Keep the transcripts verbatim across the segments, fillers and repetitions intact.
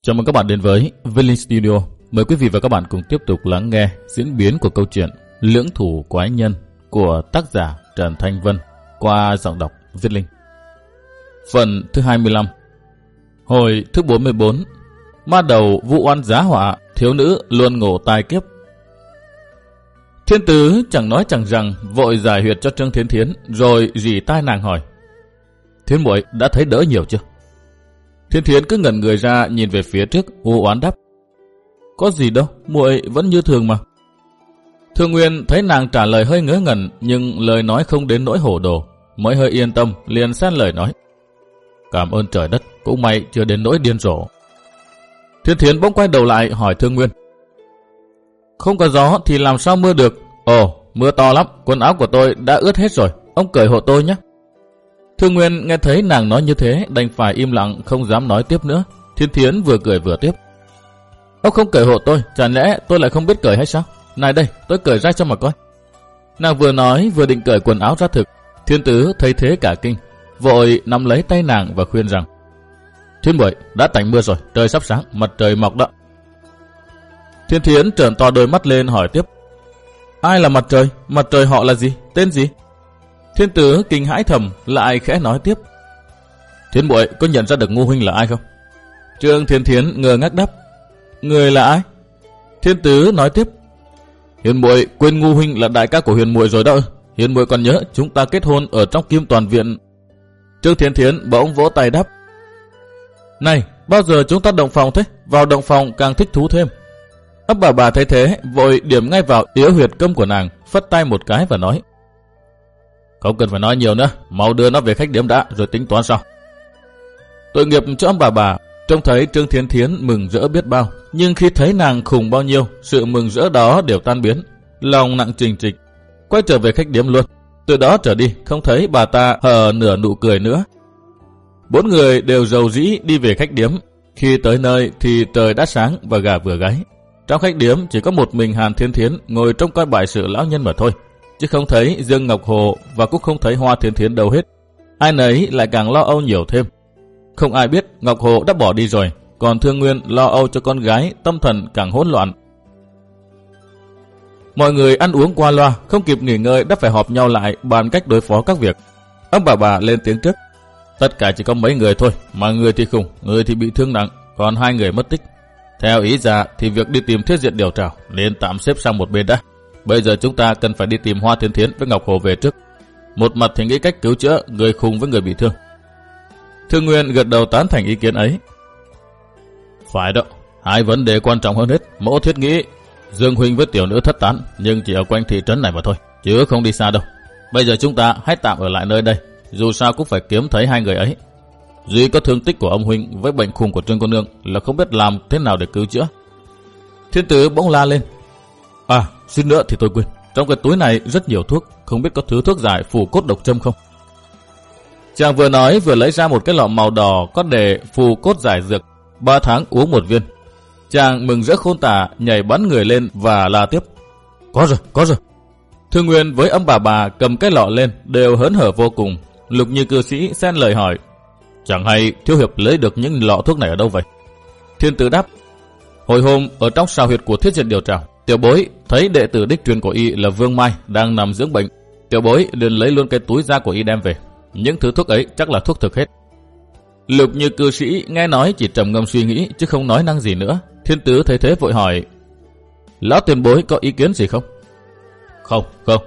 Chào mừng các bạn đến với Villain Studio. Mời quý vị và các bạn cùng tiếp tục lắng nghe diễn biến của câu chuyện Lưỡng Thủ Quái Nhân của tác giả Trần Thanh Vân qua giọng đọc Viết Linh. Phần thứ hai mươi lăm. Hồi thứ bốn mươi bốn. Ma đầu vụ oan giá họa, thiếu nữ luôn ngộ tai kiếp. Thiên Tứ chẳng nói chẳng rằng vội giải huyệt cho Trương Thiến Thiến, rồi rỉ tai nàng hỏi: Thiến muội đã thấy đỡ nhiều chưa? Thiên Thiến cứ ngẩn người ra nhìn về phía trước, u oán đáp: Có gì đâu, muội vẫn như thường mà. Thương Nguyên thấy nàng trả lời hơi ngớ ngẩn, nhưng lời nói không đến nỗi hổ đồ, mới hơi yên tâm, liền xen lời nói: Cảm ơn trời đất, cũng may chưa đến nỗi điên rồ. Thiên Thiến bỗng quay đầu lại hỏi Thương Nguyên: Không có gió thì làm sao mưa được? Ồ, mưa to lắm, quần áo của tôi đã ướt hết rồi, ông cởi hộ tôi nhé. Thương Nguyên nghe thấy nàng nói như thế, đành phải im lặng không dám nói tiếp nữa. Thiên Thiến vừa cười vừa tiếp: Ông không cởi hộ tôi, chẳng lẽ tôi lại không biết cởi hay sao? Này đây, tôi cởi ra cho mà coi. Nàng vừa nói vừa định cởi quần áo ra thực. Thiên Tứ thấy thế cả kinh, vội nắm lấy tay nàng và khuyên rằng: Thiên muội đã tạnh mưa rồi, trời sắp sáng, mặt trời mọc đó. Thiên Thiến trợn to đôi mắt lên hỏi tiếp: Ai là mặt trời? Mặt trời họ là gì? Tên gì? Thiên Tứ kinh hãi thầm, lại khẽ nói tiếp: Thiên muội có nhận ra được Ngô huynh là ai không? Trương Thiên Thiến ngơ ngác đáp: Người là ai? Thiên Tứ nói tiếp: Hiền muội quên Ngô huynh là đại ca của Hiền muội rồi đó. Hiền muội còn nhớ chúng ta kết hôn ở trong Kim Toàn viện. Trương Thiên Thiến bỗng vỗ tay đáp: Này, bao giờ chúng ta động phòng thế? Vào động phòng càng thích thú thêm. Ấp bà bà thấy thế, vội điểm ngay vào yếu huyệt câm của nàng, phất tay một cái và nói: Không cần phải nói nhiều nữa, mau đưa nó về khách điếm đã, rồi tính toán sau. Tội nghiệp cho ông bà bà, trông thấy Trương Thiên Thiến mừng rỡ biết bao, nhưng khi thấy nàng khùng bao nhiêu, sự mừng rỡ đó đều tan biến, lòng nặng trình trịch, quay trở về khách điếm luôn. Từ đó trở đi, không thấy bà ta hờ nửa nụ cười nữa. Bốn người đều rầu rĩ đi về khách điếm. Khi tới nơi thì trời đã sáng và gà vừa gáy. Trong khách điếm chỉ có một mình Hàn Thiên Thiến ngồi trông coi bại sự lão nhân mà thôi, chứ không thấy Dương Ngọc Hồ và cũng không thấy Hoa Thiên Thiến đâu hết. Ai nấy lại càng lo âu nhiều thêm. Không ai biết Ngọc Hồ đã bỏ đi rồi, còn Thương Nguyên lo âu cho con gái, tâm thần càng hỗn loạn. Mọi người ăn uống qua loa, không kịp nghỉ ngơi đã phải họp nhau lại bàn cách đối phó các việc. Ông bà bà lên tiếng trước: Tất cả chỉ có mấy người thôi, mà người thì khùng, người thì bị thương nặng, còn hai người mất tích. Theo ý ra thì việc đi tìm Thiết Diện điều trảo nên tạm xếp sang một bên đã. Bây giờ chúng ta cần phải đi tìm Hoa Thiên Thiến với Ngọc Hồ về trước. Một mặt thì nghĩ cách cứu chữa người khùng với người bị thương. Thương Nguyên gật đầu tán thành ý kiến ấy. Phải đó, hai vấn đề quan trọng hơn hết. Mẫu thiết nghĩ Dương huynh với tiểu nữ thất tán, nhưng chỉ ở quanh thị trấn này mà thôi, chứ không đi xa đâu. Bây giờ chúng ta hãy tạm ở lại nơi đây, dù sao cũng phải kiếm thấy hai người ấy. Duy có thương tích của ông huynh với bệnh khùng của Trương cô nương là không biết làm thế nào để cứu chữa. Thiên Tử bỗng la lên: À, xin nữa thì tôi quên, trong cái túi này rất nhiều thuốc, không biết có thứ thuốc giải phù cốt độc châm không? Chàng vừa nói vừa lấy ra một cái lọ màu đỏ có đề phù cốt giải dược, ba tháng uống một viên. Chàng mừng rỡ khôn tả, nhảy bắn người lên và la tiếp: Có rồi, có rồi. Thương Nguyên với ông bà bà cầm cái lọ lên đều hớn hở vô cùng. Lục Như cư sĩ xen lời hỏi: Chẳng hay thiếu hiệp lấy được những lọ thuốc này ở đâu vậy? Thiên Tử đáp: Hồi hôm ở trong sào huyệt của Thiết Diện điều trảo, tiểu bối thấy đệ tử đích truyền của y là Vương Mai đang nằm dưỡng bệnh. Tiểu bối liền lấy luôn cái túi da của y đem về. Những thứ thuốc ấy chắc là thuốc thực hết. Lục Như cư sĩ nghe nói chỉ trầm ngâm suy nghĩ chứ không nói năng gì nữa. Thiên Tử thấy thế vội hỏi: Lão tiền bối có ý kiến gì không? Không, không.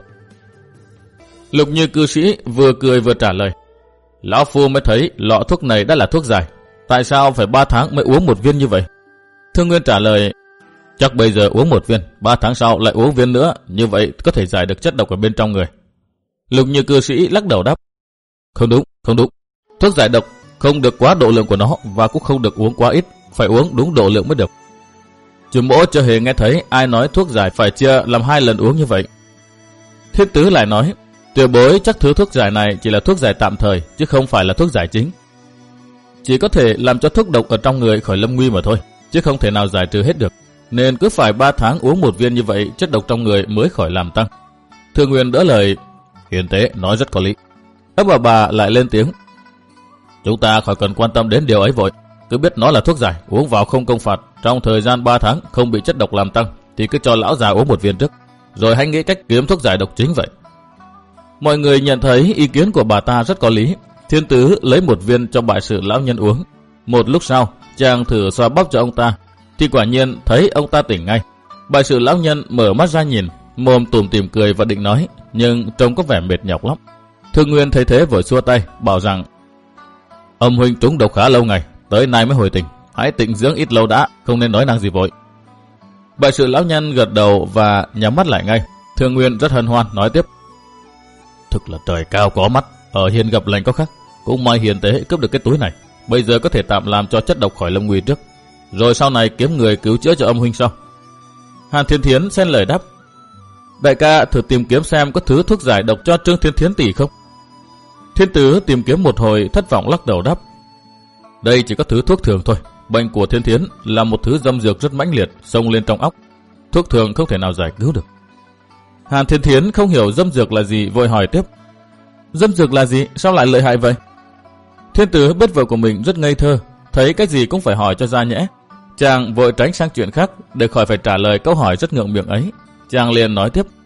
Lục Như cư sĩ vừa cười vừa trả lời: Lão phu mới thấy lọ thuốc này đã là thuốc giải, tại sao phải ba tháng mới uống một viên như vậy? Thương Nguyên trả lời: Chắc bây giờ uống một viên, ba tháng sau lại uống viên nữa, như vậy có thể giải được chất độc ở bên trong người. Lục Như cư sĩ lắc đầu đáp: Không đúng, không đúng. Thuốc giải độc không được quá độ lượng của nó và cũng không được uống quá ít, phải uống đúng độ lượng mới được. Chứ mỗ chưa hề nghe thấy ai nói thuốc giải phải chia làm hai lần uống như vậy. Thiên Tứ lại nói: Tiểu bối chắc thứ thuốc giải này chỉ là thuốc giải tạm thời, chứ không phải là thuốc giải chính. Chỉ có thể làm cho thuốc độc ở trong người khỏi lâm nguy mà thôi, chứ không thể nào giải trừ hết được. Nên cứ phải ba tháng uống một viên như vậy, chất độc trong người mới khỏi làm tăng. Thương Nguyên đỡ lời: Hiền tế nói rất có lý. Ấp bà bà lại lên tiếng: Chúng ta khỏi cần quan tâm đến điều ấy vội, cứ Cứ biết nó là thuốc giải, uống vào không công phạt, trong thời gian ba tháng không bị chất độc làm tăng, thì cứ cho lão già uống một viên trước, rồi hãy nghĩ cách kiếm thuốc giải độc chính vậy. Mọi người nhận thấy ý kiến của bà ta rất có lý. Thiên Tứ lấy một viên cho bại sự lão nhân uống. Một lúc sau, chàng thử xoa bóp cho ông ta, thì quả nhiên thấy ông ta tỉnh ngay. Bại sự lão nhân mở mắt ra nhìn, mồm tủm tỉm cười và định nói, nhưng trông có vẻ mệt nhọc lắm. Thương Nguyên thấy thế vội xua tay, bảo rằng: Ông huynh trúng độc khá lâu ngày, tới nay mới hồi tỉnh, hãy tĩnh dưỡng ít lâu đã, không nên nói năng gì vội. Bại sự lão nhân gật đầu và nhắm mắt lại ngay. Thương Nguyên rất hân hoan nói tiếp: Thực là trời cao có mắt, ở hiền gặp lành có khác, cũng may hiền tế cướp được cái túi này, bây giờ có thể tạm làm cho chất độc khỏi lâm nguy trước, rồi sau này kiếm người cứu chữa cho âm huynh sau. Hàn Thiên Thiến xen lời đáp: Đại ca thử tìm kiếm xem có thứ thuốc giải độc cho Trương Thiên Thiến tỷ không. Thiên Tứ tìm kiếm một hồi thất vọng lắc đầu đáp: Đây chỉ có thứ thuốc thường thôi. Bệnh của Thiên Thiến là một thứ dâm dược rất mãnh liệt, xông lên trong óc, thuốc thường không thể nào giải cứu được. Hàn Thiên Thiến không hiểu dâm dược là gì, vội hỏi tiếp: Dâm dược là gì? Sao lại lợi hại vậy? Thiên Tứ biết vợ của mình rất ngây thơ, thấy cái gì cũng phải hỏi cho ra nhẽ. Chàng vội tránh sang chuyện khác để khỏi phải trả lời câu hỏi rất ngượng miệng ấy. Chàng liền nói tiếp: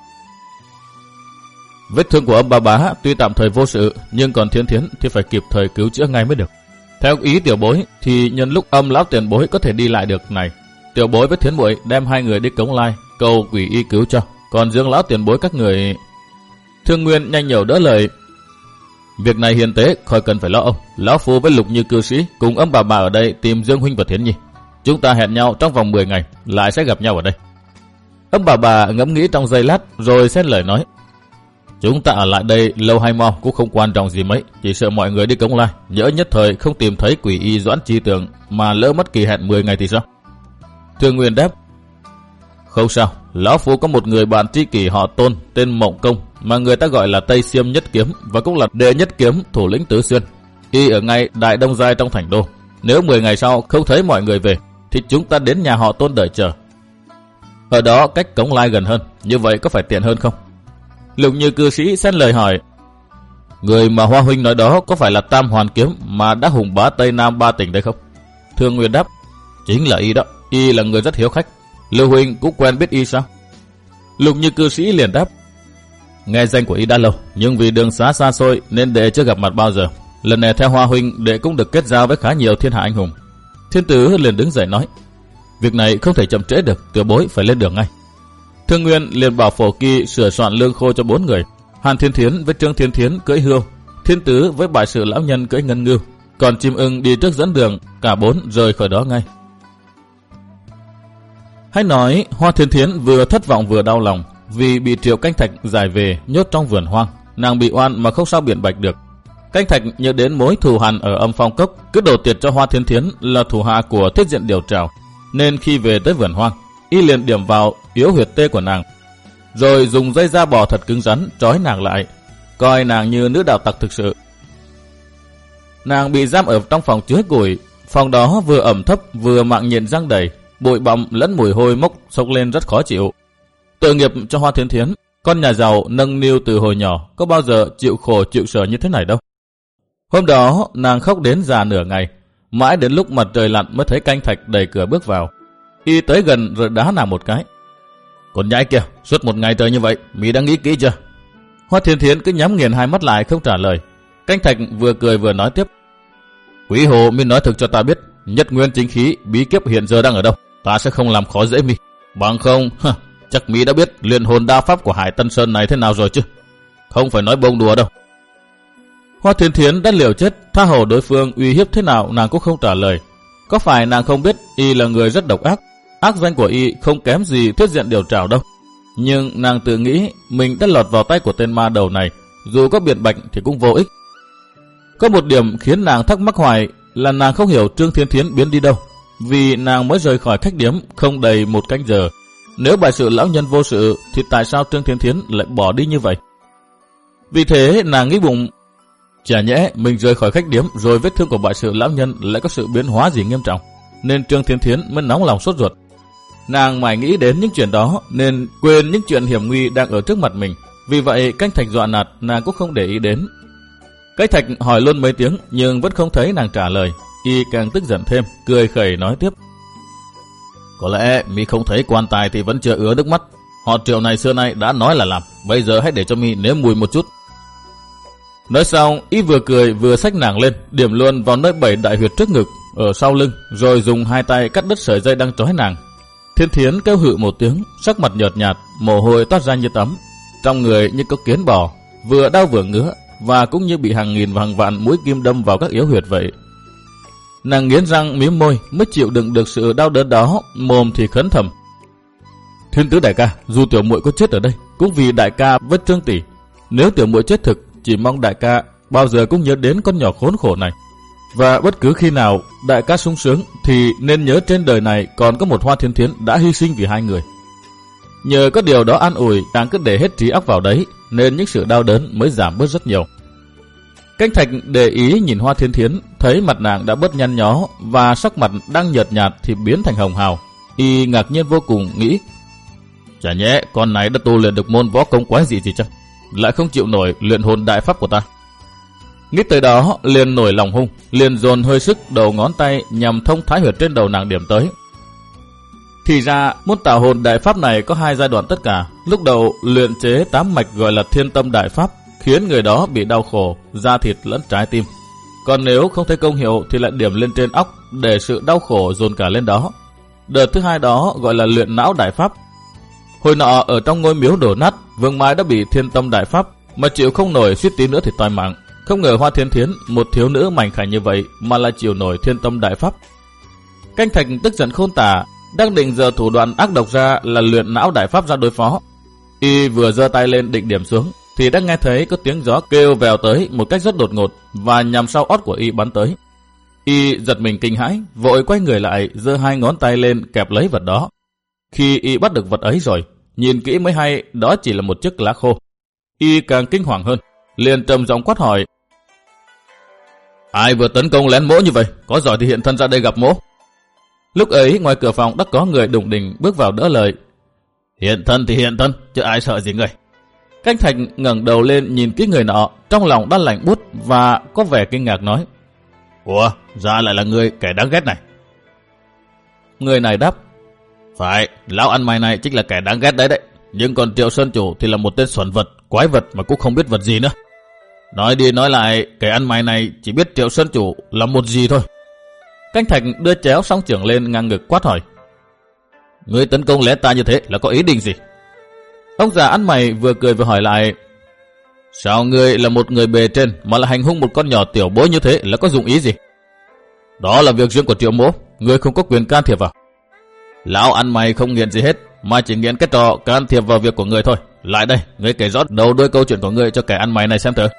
Vết thương của ông bà bá tuy tạm thời vô sự, nhưng còn Thiên Thiến thì phải kịp thời cứu chữa ngay mới được. Theo ý tiểu bối thì nhân lúc âm lão tiền bối có thể đi lại được này, tiểu bối với Thiến muội đem hai người đi Cống Lai cầu quỷ y cứu cho, còn dương lão tiền bối các người. Thương Nguyên nhanh nhẩu đỡ lời: Việc này hiền tế khỏi cần phải lo ông, lão phu với Lục Như cư sĩ cùng ông bà bà ở đây tìm Dương huynh và Thiến nhi. Chúng ta hẹn nhau trong vòng mười ngày lại sẽ gặp nhau ở đây. Ông bà bà ngẫm nghĩ trong giây lát rồi xen lời nói: Chúng ta ở lại đây lâu hay mau cũng không quan trọng gì mấy, chỉ sợ mọi người đi Cống Lai nhỡ nhất thời không tìm thấy quỷ y Doãn Chi Tường mà lỡ mất kỳ hẹn mười ngày thì sao? Thương Nguyên đáp: Không sao, lão phu có một người bạn tri kỷ họ Tôn tên Mộng Công, mà người ta gọi là Tây Xiêm Nhất Kiếm, và cũng là đệ nhất kiếm thủ lĩnh Tứ Xuyên. Y ở ngay Đại Đông Giai trong thành đô. Nếu mười ngày sau không thấy mọi người về thì chúng ta đến nhà họ Tôn đợi chờ. Ở đó cách Cống Lai gần hơn, như vậy có phải tiện hơn không? Lục Như cư sĩ xen lời hỏi: Người mà Hoa huynh nói đó có phải là Tam Hoàn Kiếm mà đã hùng bá Tây Nam ba tỉnh đây không? Thương Nguyên đáp: Chính là y đó, y là người rất hiếu khách. Lưu huynh cũng quen biết y sao? Lục Như cư sĩ liền đáp: Nghe danh của y đã lâu, nhưng vì đường xá xa xôi nên đệ chưa gặp mặt bao giờ. Lần này theo Hoa huynh, đệ cũng được kết giao với khá nhiều thiên hạ anh hùng. Thiên Tứ liền đứng dậy nói: Việc này không thể chậm trễ được, tiểu bối phải lên đường ngay. Thương Nguyên liền bảo Phổ Kỳ sửa soạn lương khô cho bốn người. Hàn Thiên Thiến với Trương Thiên Thiến cưỡi hươu, Thiên Tứ với bại sự lão nhân cưỡi ngân ngưu, còn Chim Ưng đi trước dẫn đường, cả bốn rời khỏi đó ngay. Hãy nói Hoa Thiên Thiến vừa thất vọng vừa đau lòng vì bị Triệu Canh Thạch giải về nhốt trong vườn hoang. Nàng bị oan mà không sao biện bạch được. Canh Thạch nhớ đến mối thù hằn ở Âm Phong Cốc, cứ đổ tiệt cho Hoa Thiên Thiến là thủ hạ của Thiết Diện Điều Trảo, nên khi về tới vườn hoang, y liền điểm vào yếu huyệt tê của nàng, rồi dùng dây da bò thật cứng rắn trói nàng lại, coi nàng như nữ đạo tặc thực sự. Nàng bị giam ở trong phòng chứa củi, phòng đó vừa ẩm thấp vừa mạng nhện răng đầy, bụi bặm lẫn mùi hôi mốc xộc lên rất khó chịu. Tội nghiệp cho Hoa Thiên Thiến, con nhà giàu nâng niu từ hồi nhỏ, có bao giờ chịu khổ chịu sở như thế này đâu. Hôm đó nàng khóc đến già nửa ngày, mãi đến lúc mặt trời lặn mới thấy Canh Thạch đẩy cửa bước vào. Y tới gần rồi đá nàng một cái: Còn nhãi kia, suốt một ngày trời như vậy, mị đã nghĩ kỹ chưa? Hoa Thiên Thiến cứ nhắm nghiền hai mắt lại không trả lời. Canh Thạch vừa cười vừa nói tiếp: Quý hồ mi nói thực cho ta biết, nhất nguyên chính khí bí kiếp hiện giờ đang ở đâu, ta sẽ không làm khó dễ mi. Bằng không, hả, chắc mi đã biết luyện hồn đa pháp của Hải Tân Sơn này thế nào rồi chứ. Không phải nói bông đùa đâu. Hoa Thiên Thiến đã liều chết, tha hồ đối phương uy hiếp thế nào nàng cũng không trả lời. Có phải nàng không biết y là người rất độc ác, ác danh của y không kém gì Thiết Diện Điều Trảo đâu. Nhưng nàng tự nghĩ mình đã lọt vào tay của tên ma đầu này, dù có biện bạch thì cũng vô ích. Có một điểm khiến nàng thắc mắc hoài là nàng không hiểu Trương Thiên Thiến biến đi đâu, vì nàng mới rời khỏi khách điếm không đầy một canh giờ. Nếu bại sự lão nhân vô sự thì tại sao Trương Thiên Thiến lại bỏ đi như vậy? Vì thế nàng nghĩ bụng, chả nhẽ mình rời khỏi khách điếm rồi vết thương của bại sự lão nhân lại có sự biến hóa gì nghiêm trọng, nên Trương Thiên Thiến mới nóng lòng sốt ruột. Nàng mãi nghĩ đến những chuyện đó nên quên những chuyện hiểm nguy đang ở trước mặt mình. Vì vậy Canh Thạch dọa nạt nàng cũng không để ý đến. Canh Thạch hỏi luôn mấy tiếng nhưng vẫn không thấy nàng trả lời. y càng tức giận thêm, cười khẩy nói tiếp. Có lẽ mi không thấy quan tài thì vẫn chưa ứa nước mắt. Họ Triệu này xưa nay đã nói là làm, bây giờ hãy để cho mi nếm mùi một chút. Nói xong, y vừa cười vừa xách nàng lên, điểm luôn vào nơi bảy đại huyệt trước ngực, ở sau lưng, rồi dùng hai tay cắt đứt sợi dây đang trói nàng. Thiên Thiến kêu hự một tiếng, sắc mặt nhợt nhạt, mồ hôi toát ra như tắm, trong người như có kiến bò, vừa đau vừa ngứa, và cũng như bị hàng nghìn và hàng vạn mũi kim đâm vào các yếu huyệt vậy. Nàng nghiến răng mím môi mới chịu đựng được sự đau đớn đó, mồm thì khấn thầm. Thiên tứ đại ca, dù tiểu muội có chết ở đây, cũng vì đại ca với Trương tỷ. Nếu tiểu muội chết thực, chỉ mong đại ca bao giờ cũng nhớ đến con nhỏ khốn khổ này. Và bất cứ khi nào đại ca sung sướng thì nên nhớ trên đời này còn có một Hoa Thiên Thiến đã hy sinh vì hai người. Nhờ có điều đó an ủi, nàng cứ để hết trí óc vào đấy, nên những sự đau đớn mới giảm bớt rất nhiều. Canh Thạch để ý nhìn Hoa Thiên Thiến, thấy mặt nàng đã bớt nhăn nhó và sắc mặt đang nhợt nhạt thì biến thành hồng hào. Y ngạc nhiên vô cùng, nghĩ: chả nhẽ con này đã tu luyện được môn võ công quái dị gì chăng, lại không chịu nổi luyện hồn đại pháp của ta. Nghĩ tới đó, liền nổi lòng hung, liền dồn hơi sức đầu ngón tay nhằm thông thái huyệt trên đầu nàng điểm tới. Thì ra môn tạo hồn đại pháp này có hai giai đoạn tất cả. Lúc đầu luyện chế tám mạch gọi là Thiên Tâm đại pháp, khiến người đó bị đau khổ, da thịt lẫn trái tim. Còn nếu không thấy công hiệu thì lại điểm lên trên óc, để sự đau khổ dồn cả lên đó. Đợt thứ hai đó gọi là luyện não đại pháp. Hồi nọ ở trong ngôi miếu đổ nát, Vương Mai đã bị Thiên Tâm đại pháp mà chịu không nổi, suýt tí nữa thì toi mạng. Không ngờ Hoa Thiên Thiến, một thiếu nữ mảnh khảnh như vậy mà lại chịu nổi Thiên Tâm đại pháp. Canh Thạch tức giận khôn tả, đang định giờ thủ đoạn ác độc ra là luyện não đại pháp ra đối phó. Y vừa giơ tay lên định điểm xuống thì đã nghe thấy có tiếng gió kêu vèo tới một cách rất đột ngột và nhằm sau ót của Y bắn tới. Y giật mình kinh hãi, vội quay người lại, giơ hai ngón tay lên kẹp lấy vật đó. Khi Y bắt được vật ấy rồi, nhìn kỹ mới hay đó chỉ là một chiếc lá khô. Y càng kinh hoàng hơn, liền trầm giọng quát hỏi: ai vừa tấn công lén mỗ như vậy? Có giỏi thì hiện thân ra đây gặp mỗ. Lúc ấy ngoài cửa phòng đã có người đùng đỉnh bước vào đỡ lời: hiện thân thì hiện thân, chứ ai sợ gì người. Canh Thạch ngẩng đầu lên nhìn kỹ người nọ, trong lòng đã lạnh buốt và có vẻ kinh ngạc nói: ủa, ra lại là người kẻ đáng ghét này. Người này đáp: phải, lão ăn mày này chính là kẻ đáng ghét đấy đấy. Nhưng còn Triệu Sơn Chủ thì là một tên xuẩn vật, quái vật mà cũng không biết vật gì nữa. Nói đi nói lại, kẻ ăn mày này chỉ biết Triệu Sơn Chủ là một gì thôi. Canh Thạch đưa chéo song trưởng lên ngang ngực quát hỏi: ngươi tấn công lén ta như thế là có ý định gì? Ông già ăn mày vừa cười vừa hỏi lại: sao ngươi là một người bề trên mà lại hành hung một con nhỏ tiểu bối như thế là có dụng ý gì? Đó là việc riêng của Triệu mỗ, ngươi không có quyền can thiệp vào. Lão ăn mày không nghiện gì hết, mà chỉ nghiện cái trò can thiệp vào việc của người thôi. Lại đây, ngươi kể rõ đầu đuôi câu chuyện của ngươi cho kẻ ăn mày này xem thử.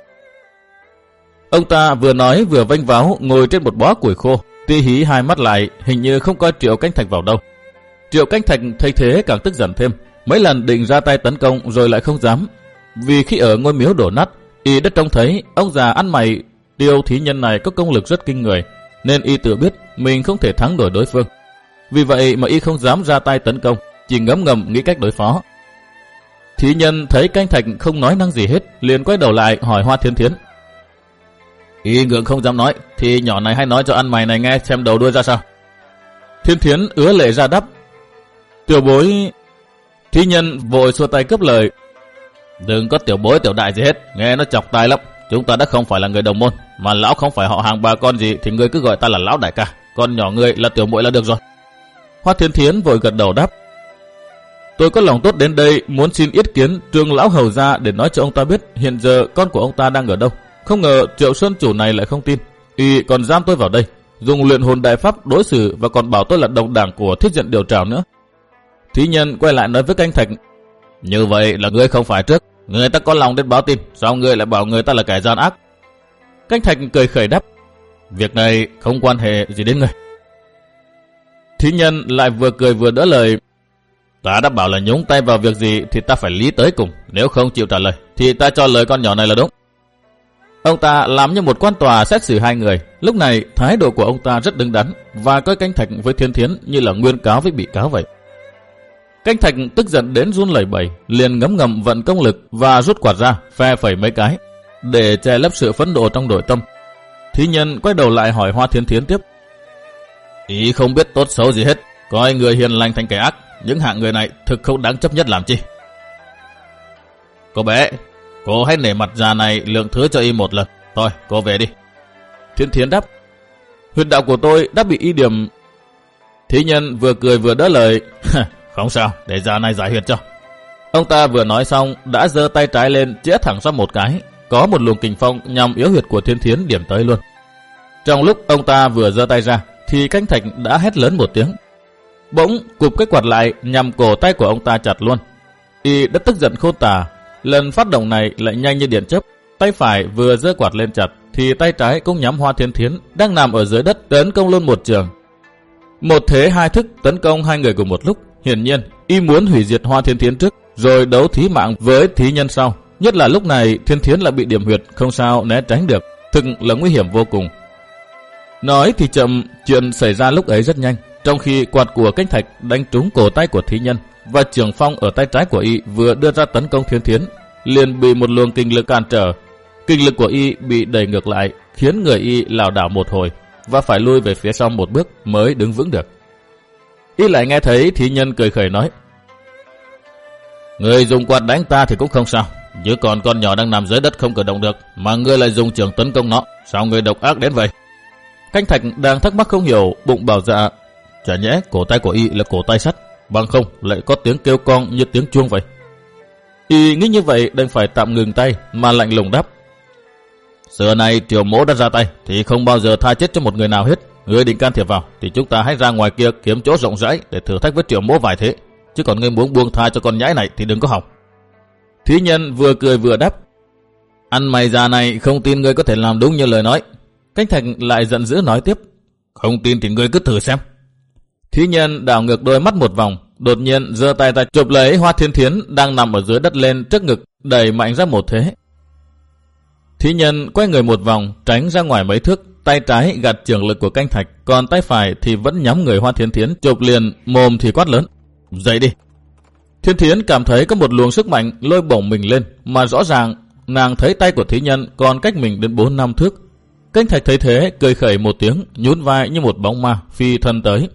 Ông ta vừa nói vừa vênh váo ngồi trên một bó củi khô, ti hí hai mắt lại, hình như không coi Triệu Canh Thạch vào đâu. Triệu Canh Thạch thấy thế càng tức giận thêm, mấy lần định ra tay tấn công rồi lại không dám, vì khi ở ngôi miếu đổ nát, y đã trông thấy ông già ăn mày Tiêu thí nhân này có công lực rất kinh người, nên y tự biết mình không thể thắng nổi đối phương. Vì vậy mà y không dám ra tay tấn công, chỉ ngấm ngầm nghĩ cách đối phó. Thí nhân thấy Canh Thạch không nói năng gì hết, liền quay đầu lại hỏi Hoa Thiên Thiến: y ngượng không dám nói, thì nhỏ này hay nói cho ăn mày này nghe xem đầu đuôi ra sao. Thiên Thiến ứa lệ ra đáp: tiểu bối. Thí nhân vội xua tay cướp lời: đừng có tiểu bối tiểu đại gì hết, nghe nó chọc tai lắm. Chúng ta đã không phải là người đồng môn, mà lão không phải họ hàng bà con gì thì ngươi cứ gọi ta là lão đại ca, con nhỏ ngươi là tiểu muội là được rồi. Hoa Thiên Thiến vội gật đầu đáp: tôi có lòng tốt đến đây muốn xin yết kiến Trương lão hầu gia để nói cho ông ta biết hiện giờ con của ông ta đang ở đâu. Không ngờ Triệu Sơn Chủ này lại không tin, y còn giam tôi vào đây, dùng luyện hồn đại pháp đối xử và còn bảo tôi là đồng đảng của Thiết Diện Điều Trảo nữa. Thí nhân quay lại nói với Canh Thạch: như vậy là ngươi không phải trước, người ta có lòng đến báo tin, sao ngươi lại bảo người ta là kẻ gian ác? Canh Thạch cười khẩy đáp: việc này không quan hệ gì đến ngươi. Thí nhân lại vừa cười vừa đỡ lời: ta đã bảo là nhúng tay vào việc gì thì ta phải lý tới cùng, nếu không chịu trả lời thì ta cho lời con nhỏ này là đúng. Ông ta làm như một quan tòa xét xử hai người. Lúc này thái độ của ông ta rất đứng đắn và coi Canh Thạch với Thiên Thiến như là nguyên cáo với bị cáo vậy. Canh Thạch tức giận đến run lẩy bẩy, liền ngấm ngầm vận công lực và rút quạt ra phe phẩy mấy cái để che lấp sự phẫn nộ trong nội tâm. Thí nhân quay đầu lại hỏi Hoa Thiên Thiến tiếp. Ý không biết tốt xấu gì hết, coi người hiền lành thành kẻ ác, những hạng người này thực không đáng chấp nhất làm chi. Cô bé, cô hãy nể mặt già này lượng thứ cho y một lần. Thôi, cô về đi. Thiên Thiến đáp. Huyệt đạo của tôi đã bị y điểm. Thí nhân vừa cười vừa đỡ lời. Không sao, để già này giải huyệt cho. Ông ta vừa nói xong đã giơ tay trái lên chĩa thẳng ra một cái, có một luồng kình phong nhằm yếu huyệt của Thiên Thiến điểm tới luôn. Trong lúc ông ta vừa giơ tay ra thì Canh Thạch đã hét lớn một tiếng. Bỗng cụp cái quạt lại nhằm cổ tay của ông ta chặt luôn. Y đã tức giận khôn tả. Lần phát động này lại nhanh như điện chớp. Tay phải vừa giơ quạt lên chặt thì tay trái cũng nhắm Hoa Thiên Thiến đang nằm ở dưới đất tấn công luôn một trường. Một thế hai thức tấn công hai người cùng một lúc. Hiển nhiên y muốn hủy diệt Hoa Thiên Thiến trước rồi đấu thí mạng với thí nhân sau. Nhất là lúc này Thiên Thiến lại bị điểm huyệt, không sao né tránh được, thực là nguy hiểm vô cùng. Nói thì chậm, chuyện xảy ra lúc ấy rất nhanh. Trong khi quạt của Canh Thạch đánh trúng cổ tay của thí nhân và trường phong ở tay trái của y vừa đưa ra tấn công Thiên Thiến, liền bị một luồng kinh lực cản trở. Kinh lực của y bị đẩy ngược lại, khiến người y lảo đảo một hồi và phải lui về phía sau một bước mới đứng vững được. Y lại nghe thấy thí nhân cười khẩy nói: Người dùng quạt đánh ta thì cũng không sao, chứ còn con nhỏ đang nằm dưới đất không cử động được mà ngươi lại dùng trường tấn công nó, sao ngươi độc ác đến vậy? Canh Thạch đang thắc mắc không hiểu, bụng bảo dạ: Chả nhẽ cổ tay của y là cổ tay sắt, bằng không lại có tiếng kêu con như tiếng chuông vậy. Y nghĩ như vậy đành phải tạm ngừng tay mà lạnh lùng đáp: Xưa nay Triều Mỗ đã ra tay thì không bao giờ tha chết cho một người nào hết. Ngươi định can thiệp vào thì chúng ta hãy ra ngoài kia kiếm chỗ rộng rãi để thử thách với Triều Mỗ vài thế, chứ còn ngươi muốn buông tha cho con nhãi này thì đừng có hỏng. Thí nhân vừa cười vừa đáp: Ăn mày già này, không tin ngươi có thể làm đúng như lời nói. Canh Thạch lại giận dữ nói tiếp: Không tin thì ngươi cứ thử xem. Thí nhân đảo ngược đôi mắt một vòng, đột nhiên giơ tay ra chụp lấy Hoa Thiên Thiến đang nằm ở dưới đất lên trước ngực, đẩy mạnh ra một thế. Thí nhân quay người một vòng, tránh ra ngoài mấy thước, tay trái gạt trường lực của Canh Thạch, còn tay phải thì vẫn nhắm người Hoa Thiên Thiến chụp liền, mồm thì quát lớn: Dậy đi! Thiên Thiến cảm thấy có một luồng sức mạnh lôi bổng mình lên, mà rõ ràng nàng thấy tay của thí nhân còn cách mình đến bốn năm thước. Canh Thạch thấy thế cười khẩy một tiếng, nhún vai như một bóng ma phi thân tới.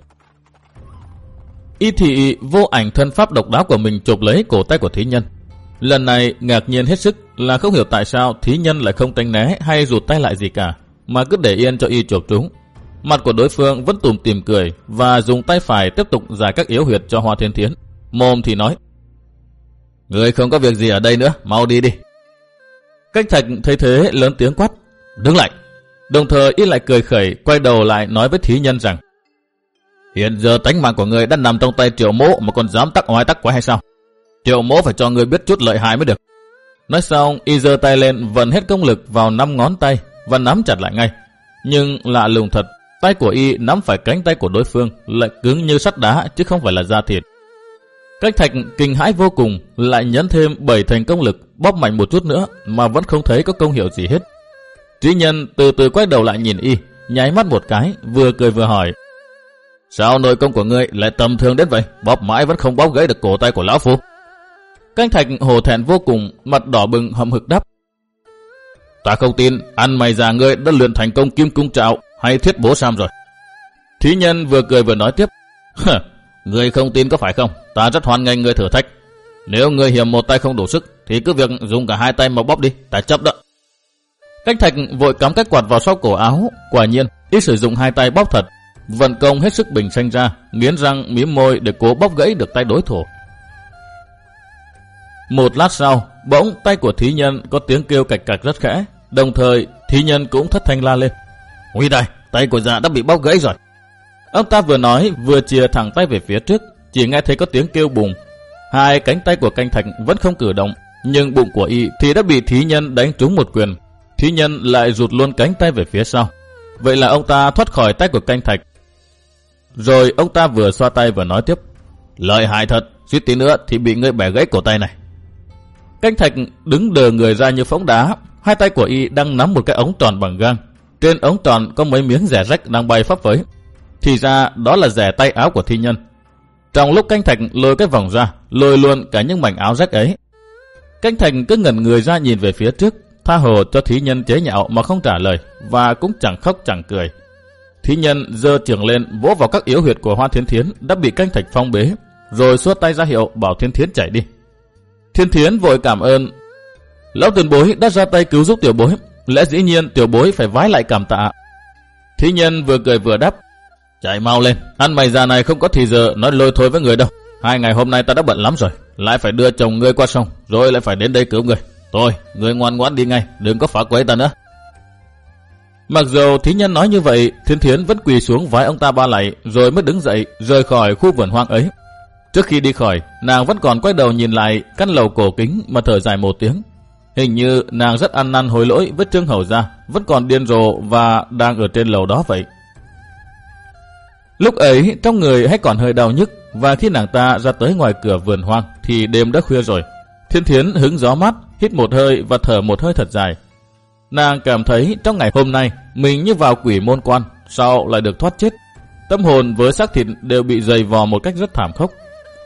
Y thị vô ảnh thân pháp độc đáo của mình chụp lấy cổ tay của thí nhân. Lần này ngạc nhiên hết sức là không hiểu tại sao thí nhân lại không tránh né hay rụt tay lại gì cả, mà cứ để yên cho y chụp trúng. Mặt của đối phương vẫn tủm tỉm cười và dùng tay phải tiếp tục giải các yếu huyệt cho Hoa Thiên Thiến. Mồm thì nói: Người không có việc gì ở đây nữa, mau đi đi. Canh Thạch thấy thế lớn tiếng quát: Đứng lại! Đồng thời y lại cười khẩy, quay đầu lại nói với thí nhân rằng: Hiện giờ tánh mạng của người đã nằm trong tay Triệu Mỗ mà còn dám tắc oai tắc quái hay sao? Triệu Mỗ phải cho người biết chút lợi hại mới được. Nói xong y giơ tay lên vận hết công lực vào năm ngón tay và nắm chặt lại ngay. Nhưng lạ lùng thật, tay của y nắm phải cánh tay của đối phương lại cứng như sắt đá chứ không phải là da thịt. Canh Thạch kinh hãi vô cùng, lại nhấn thêm bảy thành công lực, bóp mạnh một chút nữa mà vẫn không thấy có công hiệu gì hết. Trí nhân từ từ quay đầu lại nhìn y, nháy mắt một cái, vừa cười vừa hỏi: Sao nội công của ngươi lại tầm thường đến vậy, bóp mãi vẫn không bóp gãy được cổ tay của lão phu? Canh Thạch hổ thẹn vô cùng, mặt đỏ bừng hậm hực đáp: Ta không tin ăn mày già ngươi đã luyện thành công kim cung trạo hay thiết bố sam rồi. Thí nhân vừa cười vừa nói tiếp: Ngươi không tin có phải không? Ta rất hoan nghênh ngươi thử thách. Nếu ngươi hiểm một tay không đủ sức thì cứ việc dùng cả hai tay mà bóp đi, ta chấp đó. Canh Thạch vội cắm cái quạt vào sau cổ áo. Quả nhiên y sử dụng hai tay bóp thật, vận công hết sức bình sinh ra, nghiến răng mím môi để cố bóp gãy được tay đối thủ. Một lát sau, bỗng tay của thí nhân có tiếng kêu cạch cạch rất khẽ, đồng thời thí nhân cũng thất thanh la lên: Ui đây, tay của dạ đã bị bóp gãy rồi. Ông ta vừa nói vừa chìa thẳng tay về phía trước, chỉ nghe thấy có tiếng kêu bùng. Hai cánh tay của Canh Thạch vẫn không cử động, nhưng bụng của y thì đã bị thí nhân đánh trúng một quyền. Thí nhân lại rụt luôn cánh tay về phía sau. Vậy là ông ta thoát khỏi tay của Canh Thạch. Rồi ông ta vừa xoa tay vừa nói tiếp: Lợi hại thật, suýt tí nữa thì bị ngươi bẻ gãy cổ tay này. Canh Thạch đứng đờ người ra như phóng đá. Hai tay của y đang nắm một cái ống tròn bằng gang. Trên ống tròn có mấy miếng rẻ rách đang bay phấp phới. Thì ra đó là rẻ tay áo của thi nhân. Trong lúc Canh Thạch lôi cái vòng ra, lôi luôn cả những mảnh áo rách ấy. Canh Thạch cứ ngẩn người ra nhìn về phía trước, tha hồ cho thí nhân chế nhạo mà không trả lời, và cũng chẳng khóc chẳng cười. Thí nhân giơ chưởng lên vỗ vào các yếu huyệt của Hoa Thiên Thiến đã bị canh thạch phong bế, rồi xua tay ra hiệu bảo Thiên Thiến chạy đi. Thiên Thiến vội cảm ơn. Lão tiền bối đã ra tay cứu giúp tiểu bối, lẽ dĩ nhiên tiểu bối phải vái lại cảm tạ. Thí nhân vừa cười vừa đáp, chạy mau lên, ăn mày già này không có thì giờ nói lôi thôi với người đâu. Hai ngày hôm nay ta đã bận lắm rồi, lại phải đưa chồng ngươi qua sông, rồi lại phải đến đây cứu người. Thôi, ngươi ngoan ngoãn đi ngay, đừng có phá quấy ta nữa. Mặc dù thí nhân nói như vậy, Thiên Thiến vẫn quỳ xuống vái ông ta ba lạy, rồi mới đứng dậy rời khỏi khu vườn hoang ấy. Trước khi đi khỏi, nàng vẫn còn quay đầu nhìn lại căn lầu cổ kính mà thở dài một tiếng. Hình như nàng rất ăn năn hối lỗi với Trương Hầu gia, vẫn còn điên rồ và đang ở trên lầu đó vậy. Lúc ấy trong người hay còn hơi đau nhức, và khi nàng ta ra tới ngoài cửa vườn hoang thì đêm đã khuya rồi. Thiên Thiến hứng gió mát, hít một hơi và thở một hơi thật dài. Nàng cảm thấy trong ngày hôm nay mình như vào quỷ môn quan, sau lại được thoát chết. Tâm hồn với xác thịt đều bị dày vò một cách rất thảm khốc.